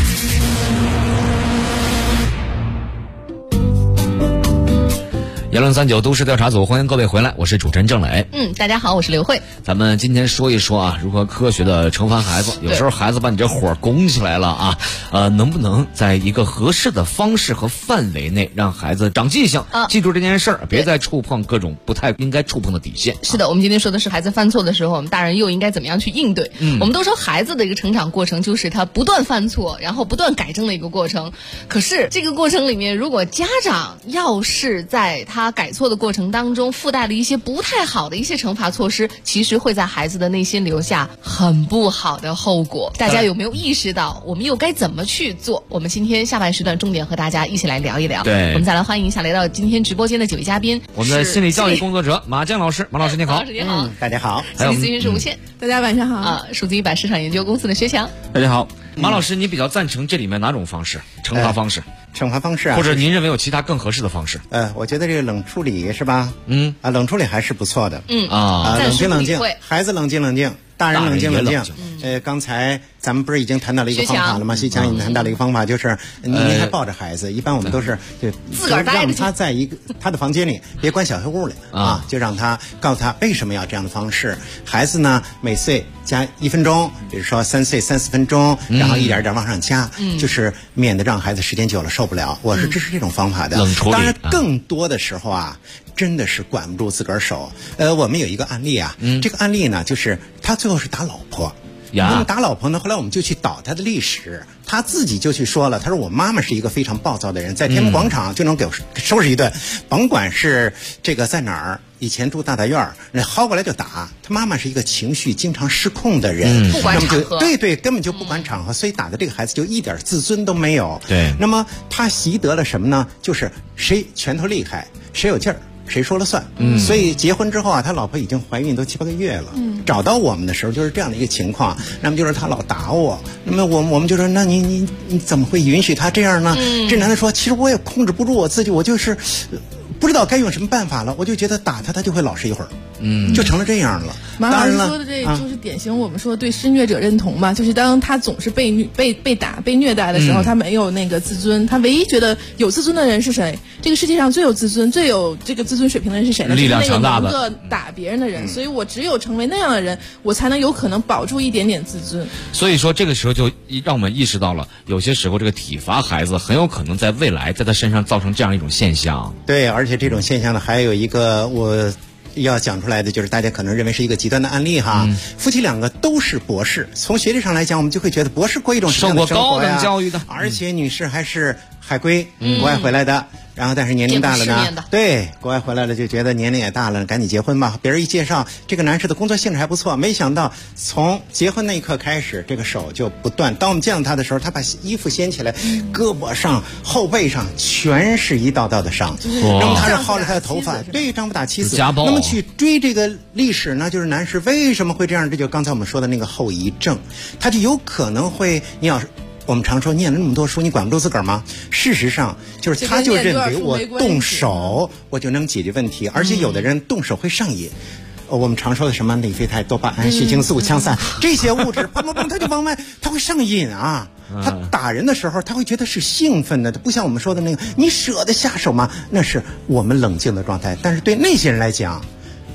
103.9都市调查组，欢迎各位回来，我是主持人郑磊。 大家好，我是刘慧。 咱们今天说一说啊，如何科学的惩罚孩子。有时候孩子把你这火拱起来了啊，能不能在一个合适的方式和范围内让孩子长记性，记住这件事儿，别再触碰各种不太应该触碰的底线。 是的，我们今天说的是孩子犯错的时候，我们大人又应该怎么样去应对。我们都说孩子的一个成长过程就是他不断犯错，然后不断改正的一个过程。可是这个过程里面，如果家长要是在他改错的过程当中附带了一些不太好的一些惩罚措施，其实会在孩子的内心留下很不好的后果。大家有没有意识到我们又该怎么去做？我们今天下半时段重点和大家一起来聊一聊。 对， 我们再来欢迎一下来到今天直播间的几位嘉宾， 我们的心理教育工作者马江老师。马老师你好。 马老师你好。 大家好。 心理咨询师吴倩。 大家晚上好。 数字100市场研究公司的薛强。 大家好。 马老师，你比较赞成这里面哪种方式？惩罚方式？ 惩罚方式啊， 或者您认为有其他更合适的方式？ 我觉得这个冷处理是吧？冷处理还是不错的。冷静冷静，孩子冷静冷静，大人冷静冷静。刚才咱们不是已经谈到了一个方法了吗？薛强已经谈到了一个方法，就是您还抱着孩子，一般我们都是就让他在一个他的房间里，别关小黑屋里啊，就让他告诉他为什么要这样的方式。孩子呢，每岁加1分钟，比如说3岁3-4分钟，然后一点一点往上加，就是免得让孩子时间久了受不了。我是支持这种方法的。 冷处理。 当然，更多的时候啊，真的是管不住自个儿手。我们有一个案例啊，这个案例呢，就是他最后是打老婆。那么打老婆呢？后来我们就去导他的历史，他自己就去说了，他说我妈妈是一个非常暴躁的人，在天安门广场就能给我收拾一顿，甭管是这个在哪儿，以前住大大院儿，那薅过来就打。他妈妈是一个情绪经常失控的人， 不管场合， 对，根本就不管场合，所以打的这个孩子就一点自尊都没有。 对， 那么他习得了什么呢？就是谁拳头厉害，谁有劲儿，谁说了算。所以结婚之后啊，他老婆已经怀孕都7-8个月了。找到我们的时候就是这样的一个情况。那么就是他老打我，那么我们就说，那你怎么会允许他这样呢？这男的说，其实我也控制不住我自己，我就是不知道该用什么办法了，我就觉得打他就会老实一会儿。就成了这样了。 马老师说的这就是典型我们说对施虐者认同嘛，就是当他总是被打被虐待的时候，他没有那个自尊，他唯一觉得有自尊的人是谁？这个世界上最有自尊、最有这个自尊水平的人是谁呢？ 力量强大的， 是那个能够打别人的人。所以我只有成为那样的人，我才能有可能保住一点点自尊。 所以说这个时候就让我们意识到了，有些时候这个体罚孩子很有可能在未来在他身上造成这样一种现象。 对，而且这种现象呢，还有一个我要讲出来的，就是大家可能认为是一个极端的案例哈。夫妻两个都是博士，从学历上来讲，我们就会觉得博士过一种什么样的生活呀？ 受过高等教育的， 而且女士还是海归，国外回来的。然后但是年龄大了呢，对，国外回来了就觉得年龄也大了，赶紧结婚吧。别人一介绍，这个男士的工作性质还不错，没想到从结婚那一刻开始，这个手就不断。当我们见到他的时候，他把衣服掀起来，胳膊上、后背上全是一道道的伤。那么他是薅着他的头发，对，丈夫打妻子。 家暴。 那么去追这个历史呢，就是男士为什么会这样？这就刚才我们说的那个后遗症，他就有可能会，你要是。我们常说念了那么多书，你管不住自个儿吗？事实上，就是他就认为我动手我就能解决问题，而且有的人动手会上瘾。我们常说的什么内啡肽、多巴胺、血清素、羟散这些物质，砰砰砰，他就往外，他会上瘾啊！他打人的时候，他会觉得是兴奋的，他不像我们说的那个，你舍得下手吗？那是我们冷静的状态。但是对那些人来讲，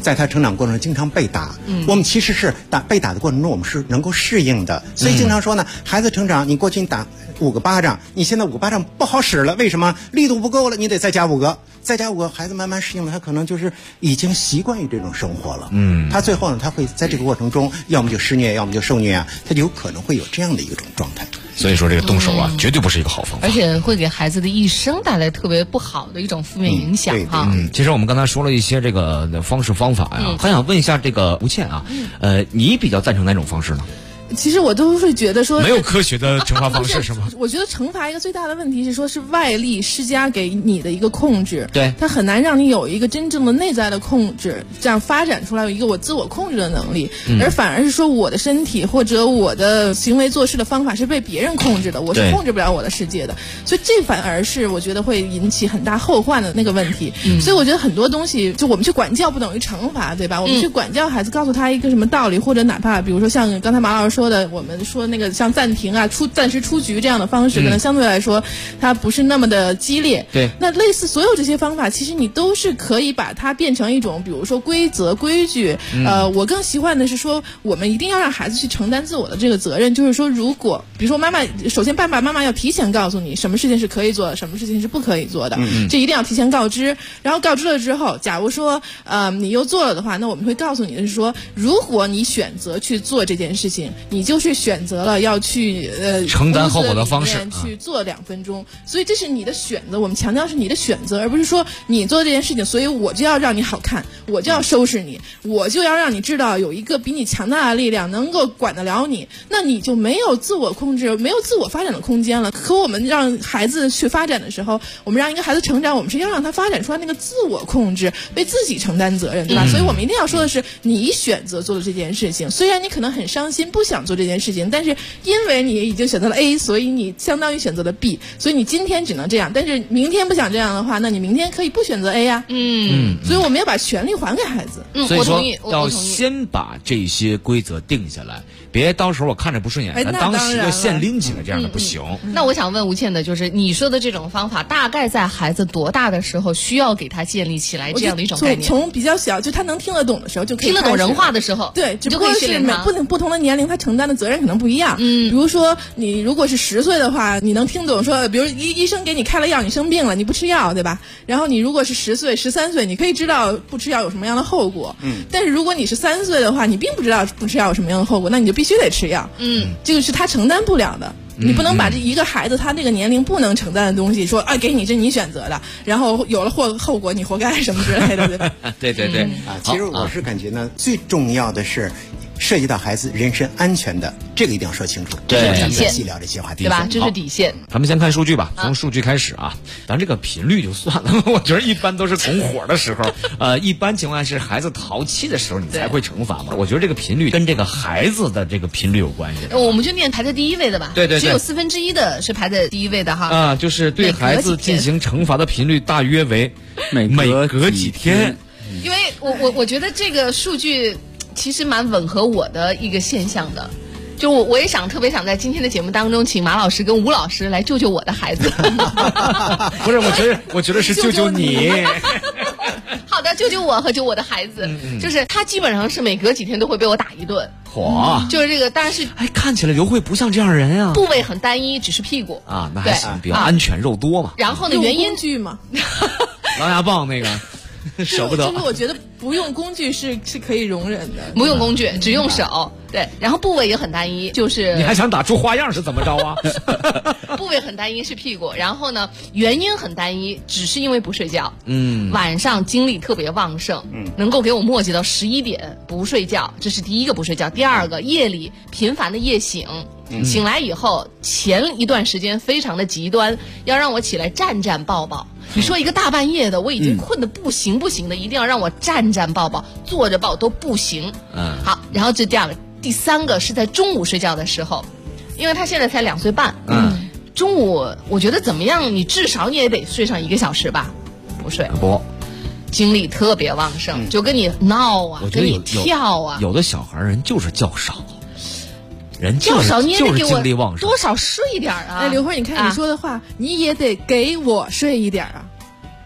在他成长过程中经常被打，我们其实是被打的过程中我们是能够适应的，所以经常说呢，孩子成长，你过去你打5个巴掌，你现在5个巴掌不好使了，为什么？力度不够了，你得再加5个，再加5个，孩子慢慢适应了，他可能就是已经习惯于这种生活了。他最后呢，他会在这个过程中，要么就施虐，要么就受虐啊，他就有可能会有这样的一种状态。 所以说这个动手啊，绝对不是一个好方法， 而且会给孩子的一生带来特别不好的一种负面影响哈。 其实我们刚才说了一些这个方式方法呀，很想问一下这个吴倩啊，你比较赞成哪种方式呢？ 其实我都会觉得说没有科学的惩罚方式是吗？ 我觉得惩罚一个最大的问题是说是外力施加给你的一个控制， 对， 它很难让你有一个真正的内在的控制，这样发展出来有一个我自我控制的能力，而反而是说我的身体或者我的行为做事的方法是被别人控制的，我是控制不了我的世界的，所以这反而是我觉得会引起很大后患的那个问题。所以我觉得很多东西就我们去管教不等于惩罚，对吧？我们去管教孩子，告诉他一个什么道理，或者哪怕比如说像刚才马老师说的，我们说那个像暂停啊、暂时出局这样的方式，可能相对来说它不是那么的激烈。 对， 那类似所有这些方法，其实你都是可以把它变成一种，比如说规则、规矩。我更习惯的是说，我们一定要让孩子去承担自我的这个责任。就是说，如果比如说首先爸爸妈妈要提前告诉你什么事情是可以做的，什么事情是不可以做的，这一定要提前告知。然后告知了之后，假如说你又做了的话，那我们会告诉你的是说，如果你选择去做这件事情，你就是选择了要去承担后果的方式去做2分钟，所以这是你的选择。我们强调是你的选择，而不是说你做这件事情，所以我就要让你好看，我就要收拾你，我就要让你知道有一个比你强大的力量能够管得了你，那你就没有自我控制，没有自我发展的空间了。可我们让孩子去发展的时候，我们让一个孩子成长，我们是要让他发展出来那个自我控制，为自己承担责任，对吧？所以我们一定要说的是，你选择做了这件事情，虽然你可能很伤心，不想做这件事情，但是因为你已经选择了 A， 所以你相当于选择了 B， 所以你今天只能这样，但是明天不想这样的话，那你明天可以不选择 A 呀。所以我们要把权利还给孩子。 所以说要先把这些规则定下来，别到时候我看着不顺眼，当时个线拎起来，这样的不行。 那我想问吴倩的就是，你说的这种方法，大概在孩子多大的时候需要给他建立起来这样的一种概念？ 从比较小，就他能听得懂的时候就可以， 听得懂人话的时候， 对，只不过是不同的年龄，他承担的责任可能不一样。比如说你如果是10岁的话，你能听懂说，比如医生给你开了药，你生病了，你不吃药，对吧？然后你如果是10岁、13岁，你可以知道不吃药有什么样的后果。但是如果你是3岁的话，你并不知道不吃药有什么样的后果，那你就必须得吃药。这个是他承担不了的。你不能把这一个孩子他这个年龄不能承担的东西说给你，这你选择的，然后有了后果你活该什么之类的，对吧？ 对对对。 其实我是感觉呢，最重要的是涉及到孩子人身安全的，这个一定要说清楚。 对， 咱们再细聊这些话题， 对吧？这是底线。 咱们先看数据吧，从数据开始啊。咱这个频率就算了，我觉得一般都是拱火的时候，一般情况下是孩子淘气的时候，你才会惩罚嘛。我觉得这个频率跟这个孩子的这个频率有关系。 我们就念排在第1位的吧。 对对对， 只有1/4的是排在第1位的哈。 就是对孩子进行惩罚的频率大约为每隔几天。 因为我觉得这个数据其实蛮吻合我的一个现象的。就我也特别想在今天的节目当中，请马老师跟吴老师来救救我的孩子。 不是，我觉得是救救你。 好的，救救我和救我的孩子。就是他基本上是每隔几天都会被我打一顿。就是这个，当然是看起来刘慧不像这样人啊。 部位很单一，只是屁股啊，那还行，比较安全，肉多嘛。 然后呢，原因工具嘛， 狼牙棒那个。舍不得， 就是我觉得不用工具是可以容忍的， 不用工具，只用手。对，然后部位也很单一，就是你还想打出花样是怎么着啊？ 部位很单一是屁股，然后呢，原因很单一，只是因为不睡觉。晚上精力特别旺盛，能够给我磨叽到11点不睡觉，这是第一个不睡觉。第二个，夜里频繁的夜醒。醒来以后，前一段时间非常的极端，要让我起来战抱抱。你说一个大半夜的，我已经困得不行的，一定要让我战抱抱，坐着抱都不行。好，然后这第二个，第3个是在中午睡觉的时候，因为他现在才2岁半。中午我觉得怎么样，你至少你也得睡上1个小时吧？不睡。精力特别旺盛，就跟你闹啊，跟你跳啊。 有的小孩人就是觉少。人较少你也得给我多少睡一点啊！ 刘慧，你看你说的话，你也得给我睡一点啊。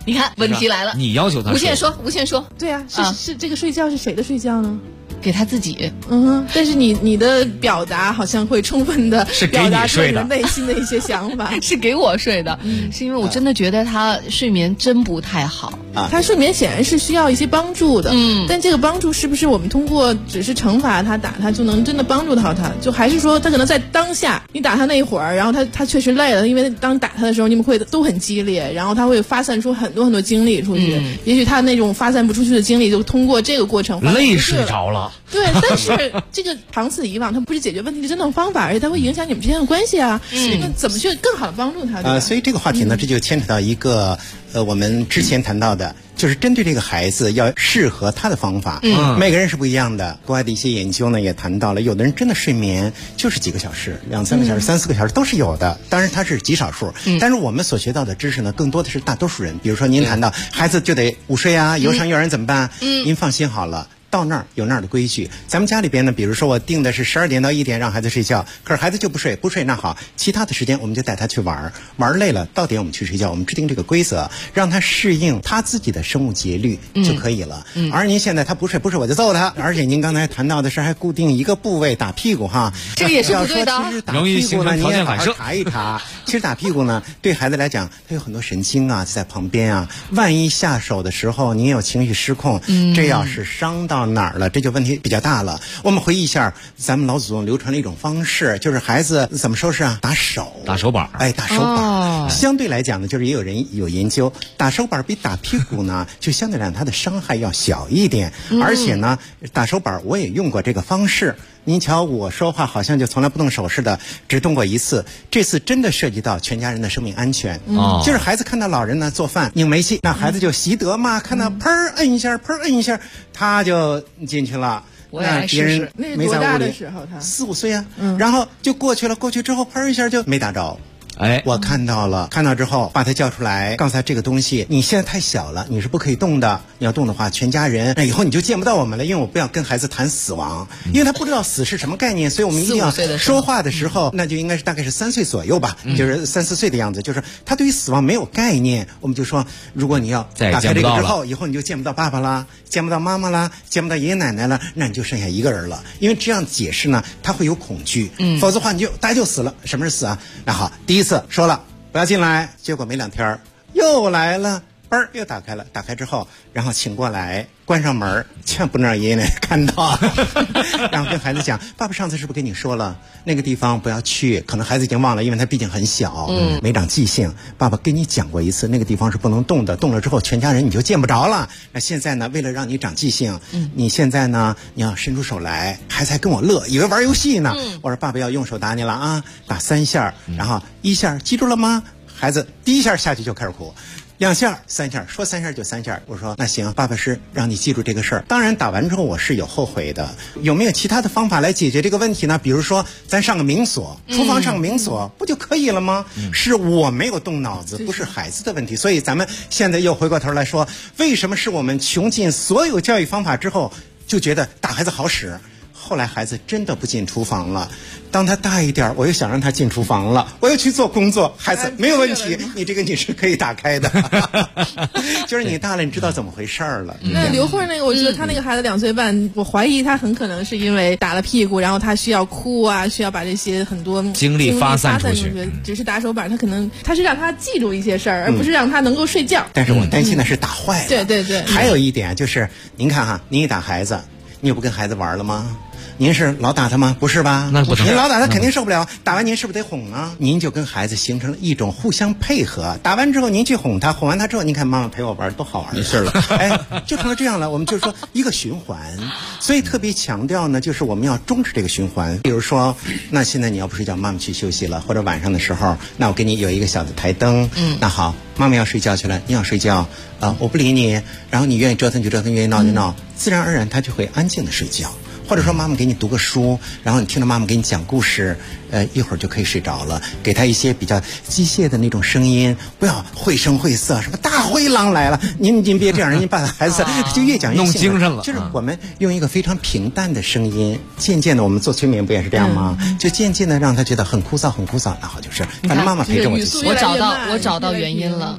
你看问题来了， 你要求他无限说，无限说， 对啊，是这个睡觉是谁的睡觉呢？ 给他自己， 但是你的表达好像会充分的表达出你的内心的一些想法， 是给我睡的，是因为我真的觉得他睡眠真不太好啊，他睡眠显然是需要一些帮助的，但这个帮助是不是我们通过只是惩罚他打他就能真的帮助到他？就还是说他可能在当下你打他那一会儿，然后他确实累了，因为当打他的时候你们会都很激烈，然后他会发散出很多很多精力出去，也许他那种发散不出去的精力就通过这个过程累睡着了。 对，但是这个长此以往，它不是解决问题的真正方法，而且它会影响你们之间的关系啊。那怎么去更好的帮助他？ 所以这个话题呢，这就牵扯到一个我们之前谈到的，就是针对这个孩子要适合他的方法。每个人是不一样的。国外的一些研究呢也谈到了，有的人真的睡眠就是几个小时，2、3个小时、3、4个小时都是有的，当然它是极少数。但是我们所学到的知识呢，更多的是大多数人。比如说您谈到孩子就得午睡啊，有上幼儿园怎么办？您放心好了。到那儿有那儿的规矩，咱们家里边呢，比如说我定的是12点到1点让孩子睡觉，可是孩子就不睡，那好，其他的时间我们就带他去玩累了，到点我们去睡觉，我们制定这个规则，让他适应他自己的生物节律就可以了。而您现在他不睡我就揍他，而且您刚才谈到的是还固定一个部位打屁股哈， 这个也是不对的， 容易形成条件反射。 查一查，其实打屁股呢，对孩子来讲，他有很多神经啊在旁边啊，万一下手的时候您有情绪失控，这要是伤到哪儿了，这就问题比较大了。我们回忆一下，咱们老祖宗流传的一种方式，就是孩子怎么收拾啊？打手板，打手板。相对来讲呢，就是也有人有研究，打手板比打屁股呢，就相对来讲它的伤害要小一点。而且呢，打手板我也用过这个方式。您瞧，我说话好像就从来不动手似的，只动过一次。这次真的涉及到全家人的生命安全。就是孩子看到老人呢做饭拧煤气，那孩子就习得嘛，看到砰摁一下，砰摁一下，他就进去了。 那别人没在屋里 ，4、 5岁啊，然后就过去了。过去之后，砰一下就没打着。我看到了，看到之后把他叫出来，告诉他这个东西你现在太小了，你是不可以动的，你要动的话全家人那以后你就见不到我们了，因为我不要跟孩子谈死亡，因为他不知道死是什么概念，所以我们一定要说话的时候那就应该是大概是3岁左右吧，就是3、4岁的样子，就是他对于死亡没有概念，我们就说如果你要打开这个之后，以后你就见不到爸爸啦，见不到妈妈啦，见不到爷爷奶奶了，那你就剩下一个人了，因为这样解释呢他会有恐惧，否则的话大家就死了。什么是死啊？那好，第一次说了不要进来，结果没2天又来了，嘣又打开了，打开之后然后请过来，关上门，千万不能让爷爷奶奶看到然后跟孩子讲，爸爸上次是不是跟你说了那个地方不要去，可能孩子已经忘了，因为他毕竟很小，没长记性，爸爸跟你讲过一次那个地方是不能动的，动了之后全家人你就见不着了。那现在呢，为了让你长记性，你现在呢你要伸出手来，孩子还跟我乐，以为玩游戏呢，我说爸爸要用手打你了啊，打3下，然后1下记住了吗？孩子第1下下去就开始哭，2下3下，说3下就3下。我说那行，爸爸是让你记住这个事儿。当然打完之后我是有后悔的，有没有其他的方法来解决这个问题呢？比如说咱上个冥所，厨房上个冥所不就可以了吗？是我没有动脑子，不是孩子的问题。所以咱们现在又回过头来说，为什么是我们穷尽所有教育方法之后就觉得打孩子好使，后来孩子真的不进厨房了，当他大一点我又想让他进厨房了，我又去做工作，孩子没有问题，你这个你是可以打开的就是你大了你知道怎么回事了。 那刘慧那个我觉得他那个孩子2岁半，我怀疑他很可能是因为打了屁股，然后他需要哭啊，需要把这些很多精力发散出去， 只是打手板，他可能他是让他记住一些事儿，而不是让他能够睡觉。 但是我担心的是打坏了。 对对对。 还有一点就是您看哈，您一打孩子，你也不跟孩子玩了吗？您是老打他吗？不是吧？ 那不能。 您老打他肯定受不了，打完您是不是得哄啊？您就跟孩子形成了一种互相配合，打完之后您去哄他，哄完他之后您看妈妈陪我玩多好玩， 没事了就成了这样了。我们就说一个循环，所以特别强调呢，就是我们要终止这个循环。比如说那现在你要不睡觉，妈妈去休息了，或者晚上的时候那我给你有一个小的台灯，那好，妈妈要睡觉去了，你要睡觉我不理你，然后你愿意折腾就折腾，愿意闹就闹，自然而然他就会安静的睡觉。或者说妈妈给你读个书，然后你听着妈妈给你讲故事，一会儿就可以睡着了。给他一些比较机械的那种声音，不要绘声绘色，什么大灰狼来了，您别这样，人家把孩子就越讲越弄精神了。 就是我们用一个非常平淡的声音，渐渐的我们做催眠不也是这样吗？就渐渐的让他觉得很枯燥很枯燥，然后就是反正妈妈陪着我就行。 我找到原因了。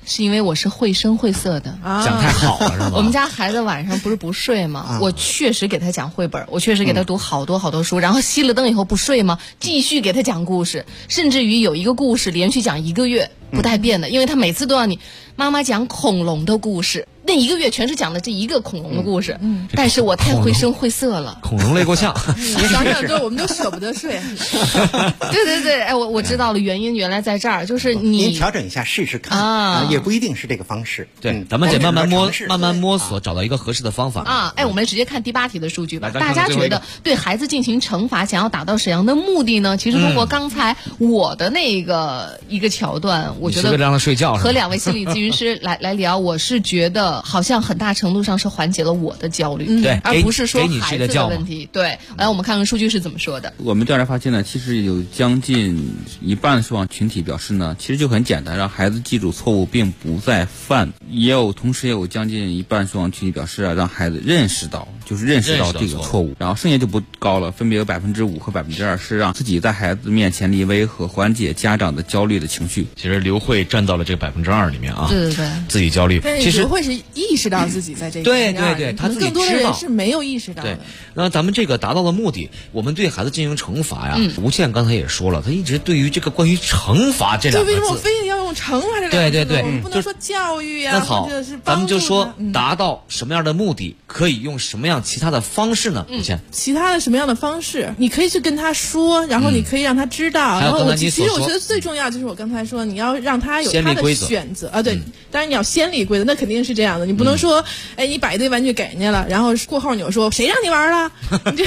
是因为我是绘声绘色的， 讲太好了是吗？ 我们家孩子晚上不睡吗？我确实给他讲绘本，我确实给他读好多好多书，然后熄了灯以后不睡吗？继续给他讲故事，甚至于有一个故事连续讲1个月不带变的，因为他每次都要你妈妈讲恐龙的故事。那1个月全是讲的这一个恐龙的故事，但是我太绘声绘色了， 恐龙累过呛， 想想就我们都舍不得睡。 对，哎，我知道了，原因原来在这儿，就是您调整一下试试看啊，也不一定是这个方式。 对，咱们得慢慢摸索，找到一个合适的方法啊。哎，我们直接看第8题的数据吧。大家觉得对孩子进行惩罚，想要达到什么样的目的呢？其实通过刚才我的那个一个桥段，我觉得为了让他睡觉， 和2位心理咨询师来聊，我是觉得好像很大程度上是缓解了我的焦虑， 对， 而不是说孩子的问题。对，来我们看看数据是怎么说的。 我们调查发现呢，其实有将近1半的受访群体表示呢，其实就很简单，让孩子记住错误并不再犯。同时也有将近1半受访群体表示让孩子认识到这个错误，然后剩下就不高了，分别有5%和2%是让自己在孩子面前立威和缓解家长的焦虑的情绪。 其实刘慧占到了这2%里面啊， 对， 自己焦虑。 其实刘慧是意识到自己在这个对，他自己知道， 更多的人是没有意识到的。 对，那咱们这个达到了目的，我们对孩子进行惩罚呀。吴倩刚才也说了，他一直对于这个关于惩罚这2个字， 为什么我非得要用惩罚这2个字？ 对， 我们不能说教育呀， 那好，咱们就说达到什么样的目的，可以用什么样其他的方式呢？吴倩， 其他的什么样的方式？你可以去跟他说，然后你可以让他知道。然后其实我觉得最重要就是我刚才说，你要让他有他的选择啊。对，当然你要先立规则，那肯定是这样的。你不能说，哎，你把一堆玩具给人家了，然后过后你说谁让你玩了？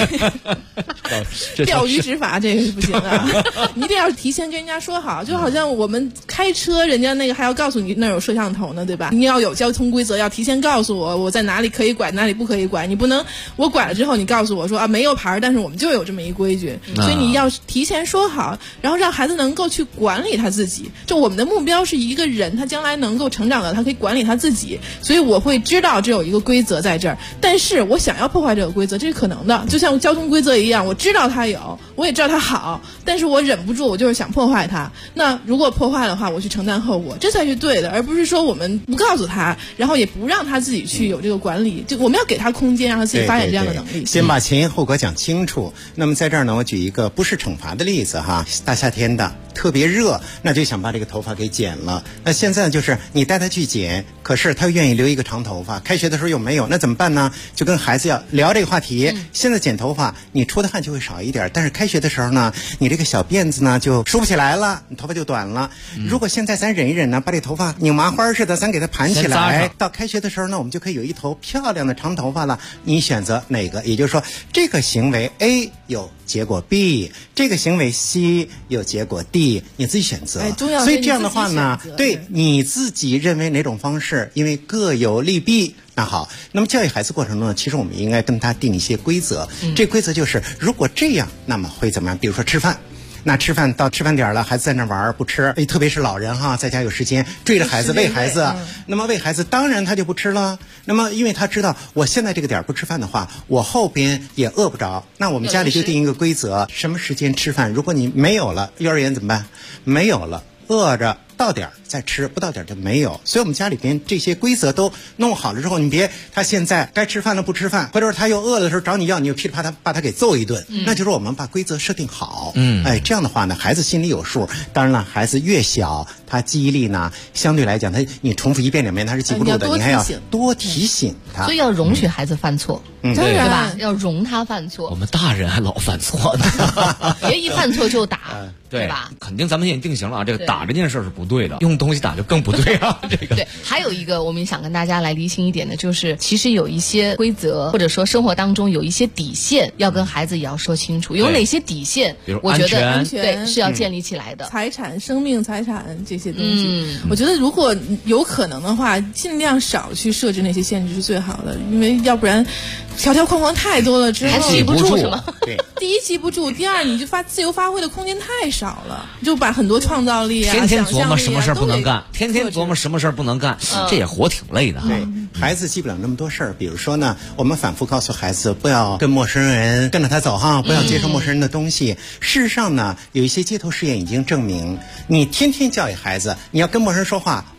这钓鱼执法这个是不行的，你一定要提前跟人家说好。就好像我们开车，人家那个还要告诉你那儿有摄像头呢，对吧？你要有交通规则，要提前告诉我在哪里可以拐，哪里不可以拐。你不能我拐了之后你告诉我说没有牌，但是我们就有这么一规矩，所以你要提前说好，然后让孩子能够去管理他自己。就我们的目标是一个人他将来能够成长的，他可以管理他自己，所以我会知道这有一个规则在这儿，但是我想要破坏这个规则，这是可能的。就像交通规则一样，我知道它有，我也知道它好，但是我忍不住，我就是想破坏它。那如果破坏的话，我去承担后果，这才是对的，而不是说我们不告诉他，然后也不让他自己去有这个管理。就我们要给他空间，让他自己发展这样的能力。 先把前因后果讲清楚。那么在这儿呢，我举一个不是惩罚的例子哈，大夏天的特别热，那就想把这个头发给剪了。那现在就是你带他去剪，可是他愿意留一个长头发，开学的时候又没有，那怎么办呢？就跟孩子要聊这个话题。现在剪头发，你出的汗就会少一点，但是开学的时候呢，你这个小辫子呢就梳不起来了，你头发就短了。如果现在咱忍一忍呢，把这头发拧麻花似的，咱给它盘起来，到开学的时候呢，我们就可以有一头漂亮的长头发了。你选择哪个？也就是说，这个行为 A 有结果 B， 这个行为 C 有结果 D， 你自己选择。所以这样的话呢，对你自己认为哪种方式，因为各有利弊。那好，那么教育孩子过程中呢，其实我们应该跟他定一些规则。这规则就是，如果这样，那么会怎么样？比如说吃饭。那吃饭到吃饭点了，孩子在那玩不吃，特别是老人哈，在家有时间追着孩子喂孩子，那么喂孩子当然他就不吃了。那么因为他知道我现在这个点不吃饭的话，我后边也饿不着，那我们家里就定一个规则，什么时间吃饭。如果你没有了，幼儿园怎么办？没有了，饿着到点再吃，不到点就没有。所以我们家里边这些规则都弄好了之后，你别他现在该吃饭了不吃饭，或者他又饿的时候找你要，你就噼里啪啦把他给揍一顿。那就是我们把规则设定好。这样的话呢，孩子心里有数。当然了，孩子越小，他记忆力呢相对来讲，你重复1遍2遍他是记不住的，你还要多提醒他。 所以要容许孩子犯错，对吧？要容他犯错。 我们大人还老犯错呢， 别一犯错就打。 对吧？ 肯定咱们也定型了啊，这个打这件事是不对的，用东西打就更不对啊。这个对，还有一个我们想跟大家来厘清一点的，就是其实有一些规则，或者说生活当中有一些底线，要跟孩子也要说清楚。有哪些底线？ 比如我觉得安全对是要建立起来的。 财产、生命、财产这些东西，我觉得如果有可能的话，尽量少去设置那些限制是最好的，因为要不然条条框框太多了之后， 还记不住是吗？ 对， 第一记不住，第二你就自由发挥的空间太少了，就把很多创造力啊、 天天琢磨什么事儿不能干，天天琢磨什么事儿不能干，这也活挺累的哈。 对，孩子记不了那么多事儿。比如说呢，我们反复告诉孩子不要跟陌生人跟着他走哈，不要接受陌生人的东西。事实上呢，有一些街头试验已经证明，你天天教育孩子，你要跟陌生人说话，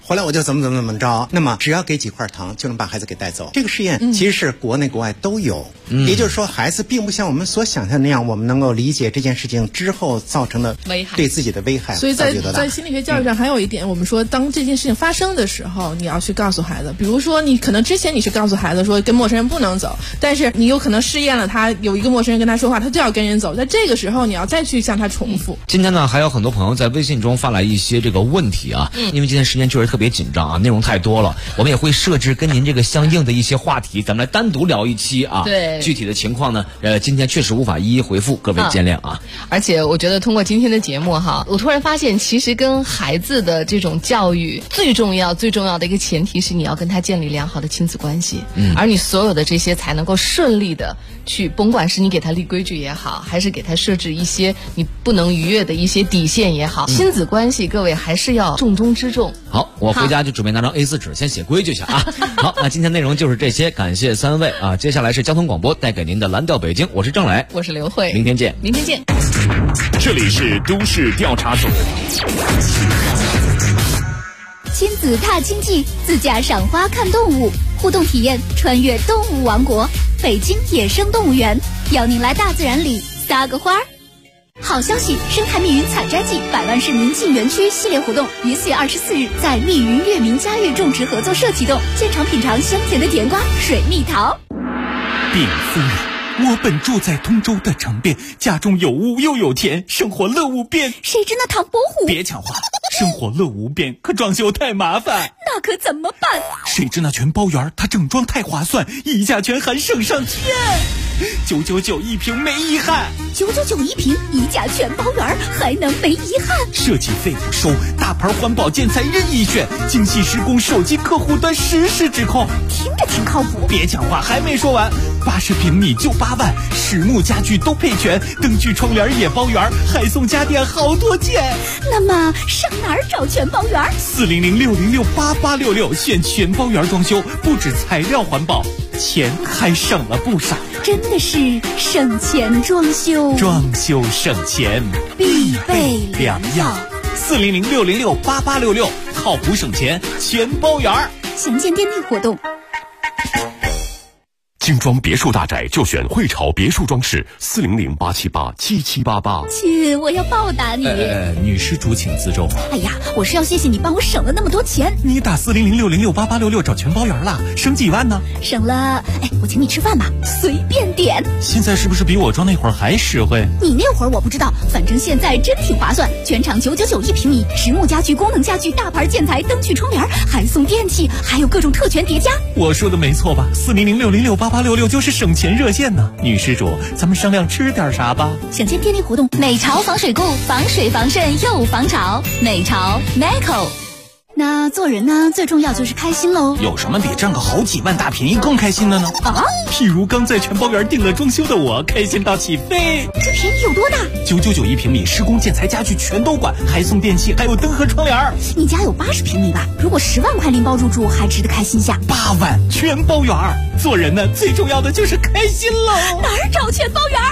回来我就怎么着。那么只要给几块糖就能把孩子给带走。这个实验其实是国内国外都有，也就是说孩子并不像我们所想象那样，我们能够理解这件事情之后造成的对自己的危害。 所以在心理学教育上还有一点，我们说当这件事情发生的时候，你要去告诉孩子，比如说你可能之前你是告诉孩子说跟陌生人不能走，但是你有可能试验了他有一个陌生人跟他说话，他就要跟人走，在这个时候你要再去向他重复。 今天呢还有很多朋友在微信中发来一些这个问题啊，因为今天时间确实特别紧张啊，内容太多了，我们也会设置跟您这个相应的一些话题，咱们来单独聊一期啊。 对， 具体的情况呢，今天确实无法一一回复，各位见谅啊。 而且我觉得通过今天的节目哈，我突然发现，其实跟孩子的这种教育最重要的一个前提是你要跟他建立良好的亲子关系，而你所有的这些才能够顺利的去，甭管是你给他立规矩也好，还是给他设置一些你不能逾越的一些底线也好，亲子关系各位还是要重中之重。 好，我回家就准备拿张 A4 纸先写规矩去啊。好，那今天内容就是这些，感谢3位啊。接下来是交通广播带给您的蓝调北京，我是郑磊， 我是刘慧， 明天见。 这里是都市调查组。 亲子踏青记，自驾赏花看动物，互动体验穿越动物王国，北京野生动物园，邀您来大自然里撒个花儿。好消息，生态密云采摘季100万市民进园区系列活动于4月24日在密云月明嘉悦种植合作社启动，现场品尝香甜的甜瓜、水蜜桃。 禀夫人，我本住在通州的城边，家中有屋又有田，生活乐无边。 谁知那唐伯虎？ 别抢话，生活乐无边，可装修太麻烦。 那可怎么办？ 谁知那全包园，它整装太划算，溢价全含省上天。999一瓶没遗憾 ，999一瓶，溢价全包圆，还能没遗憾？ 设计费不收，大牌环保建材任意选，精细施工，手机客户端实时指控， 听着挺靠谱。 别讲话，还没说完，80平米就8万，实木家具都配全，灯具窗帘也包圆，还送家电好多件。 那么上哪儿找全包圆？400-606-8866，选全包圆装修，不止材料环保，钱还省了不少。真的是省钱装修， 装修省钱必备良药。 400-606-8866，靠谱省钱全包圆。 详见店内活动。 精装别墅大宅就选汇潮别墅装饰，400-878-7788。 亲，我要报答你。 女施主请自重。 哎呀，我是要谢谢你帮我省了那么多钱。 你打400-606-8866找全包圆了，省几万呢？ 省了，我请你吃饭吧，随便点。 现在是不是比我装那会儿还实惠？ 你那会儿我不知道，反正现在真挺划算，全场999一平米，实木家具、功能家具、大牌建材、灯具、窗帘，还送电器，还有各种特权叠加。 我说的没错吧？400-606-8866就是省钱热线呢。女施主，咱们商量吃点啥吧？ 详见店内活动。美潮防水固，防水防渗又防潮，美潮 Meco。那做人呢，最重要就是开心喽。 有什么比挣个好几万大便宜更开心的呢？ 啊， 譬如刚在全包园订了装修的我，开心到起飞。 这便宜有多大 ？999一平米，施工建材家具全都管，还送电器，还有灯和窗帘。 你家有80平米吧？如果10万块拎包入住，还值得开心下。 8万全包园。做人呢，最重要的就是开心喽。 哪儿找全包园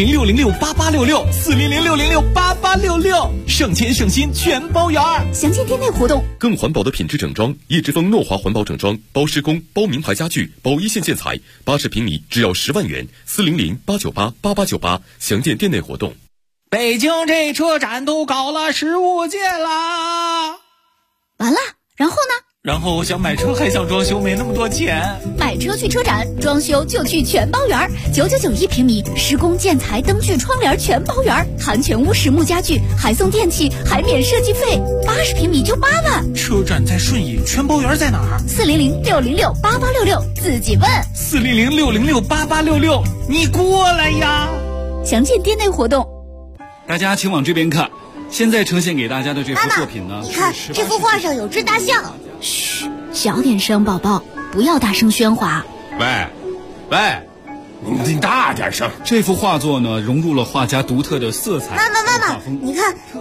？400-606-8866，400-606-8866，省钱省心全包园。 详见店内活动。 更环保的品质整装，叶之峰诺华环保整装，包施工，包名牌家具，包一线建材，80平米只要10万元，400-898-8898，详见店内活动。 北京这车展都搞了15届啦， 完了，然后呢？ 然后我想买车还想装修，没那么多钱。 买车去车展，装修就去全包园，999一平米，施工建材、灯具、窗帘全包园，含全屋实木家具，还送电器，还免设计费，80平米就8万。 车展在顺义，全包园在哪儿 ？400-606-8866，自己问。 400-606-8866，你过来呀！ 详见店内活动。 大家请往这边看，现在呈现给大家的这幅作品呢， 你看这幅画上有只大象。嘘，小点声，宝宝，不要大声喧哗。 喂， 你大点声。 这幅画作呢，融入了画家独特的色彩。 妈妈，你看。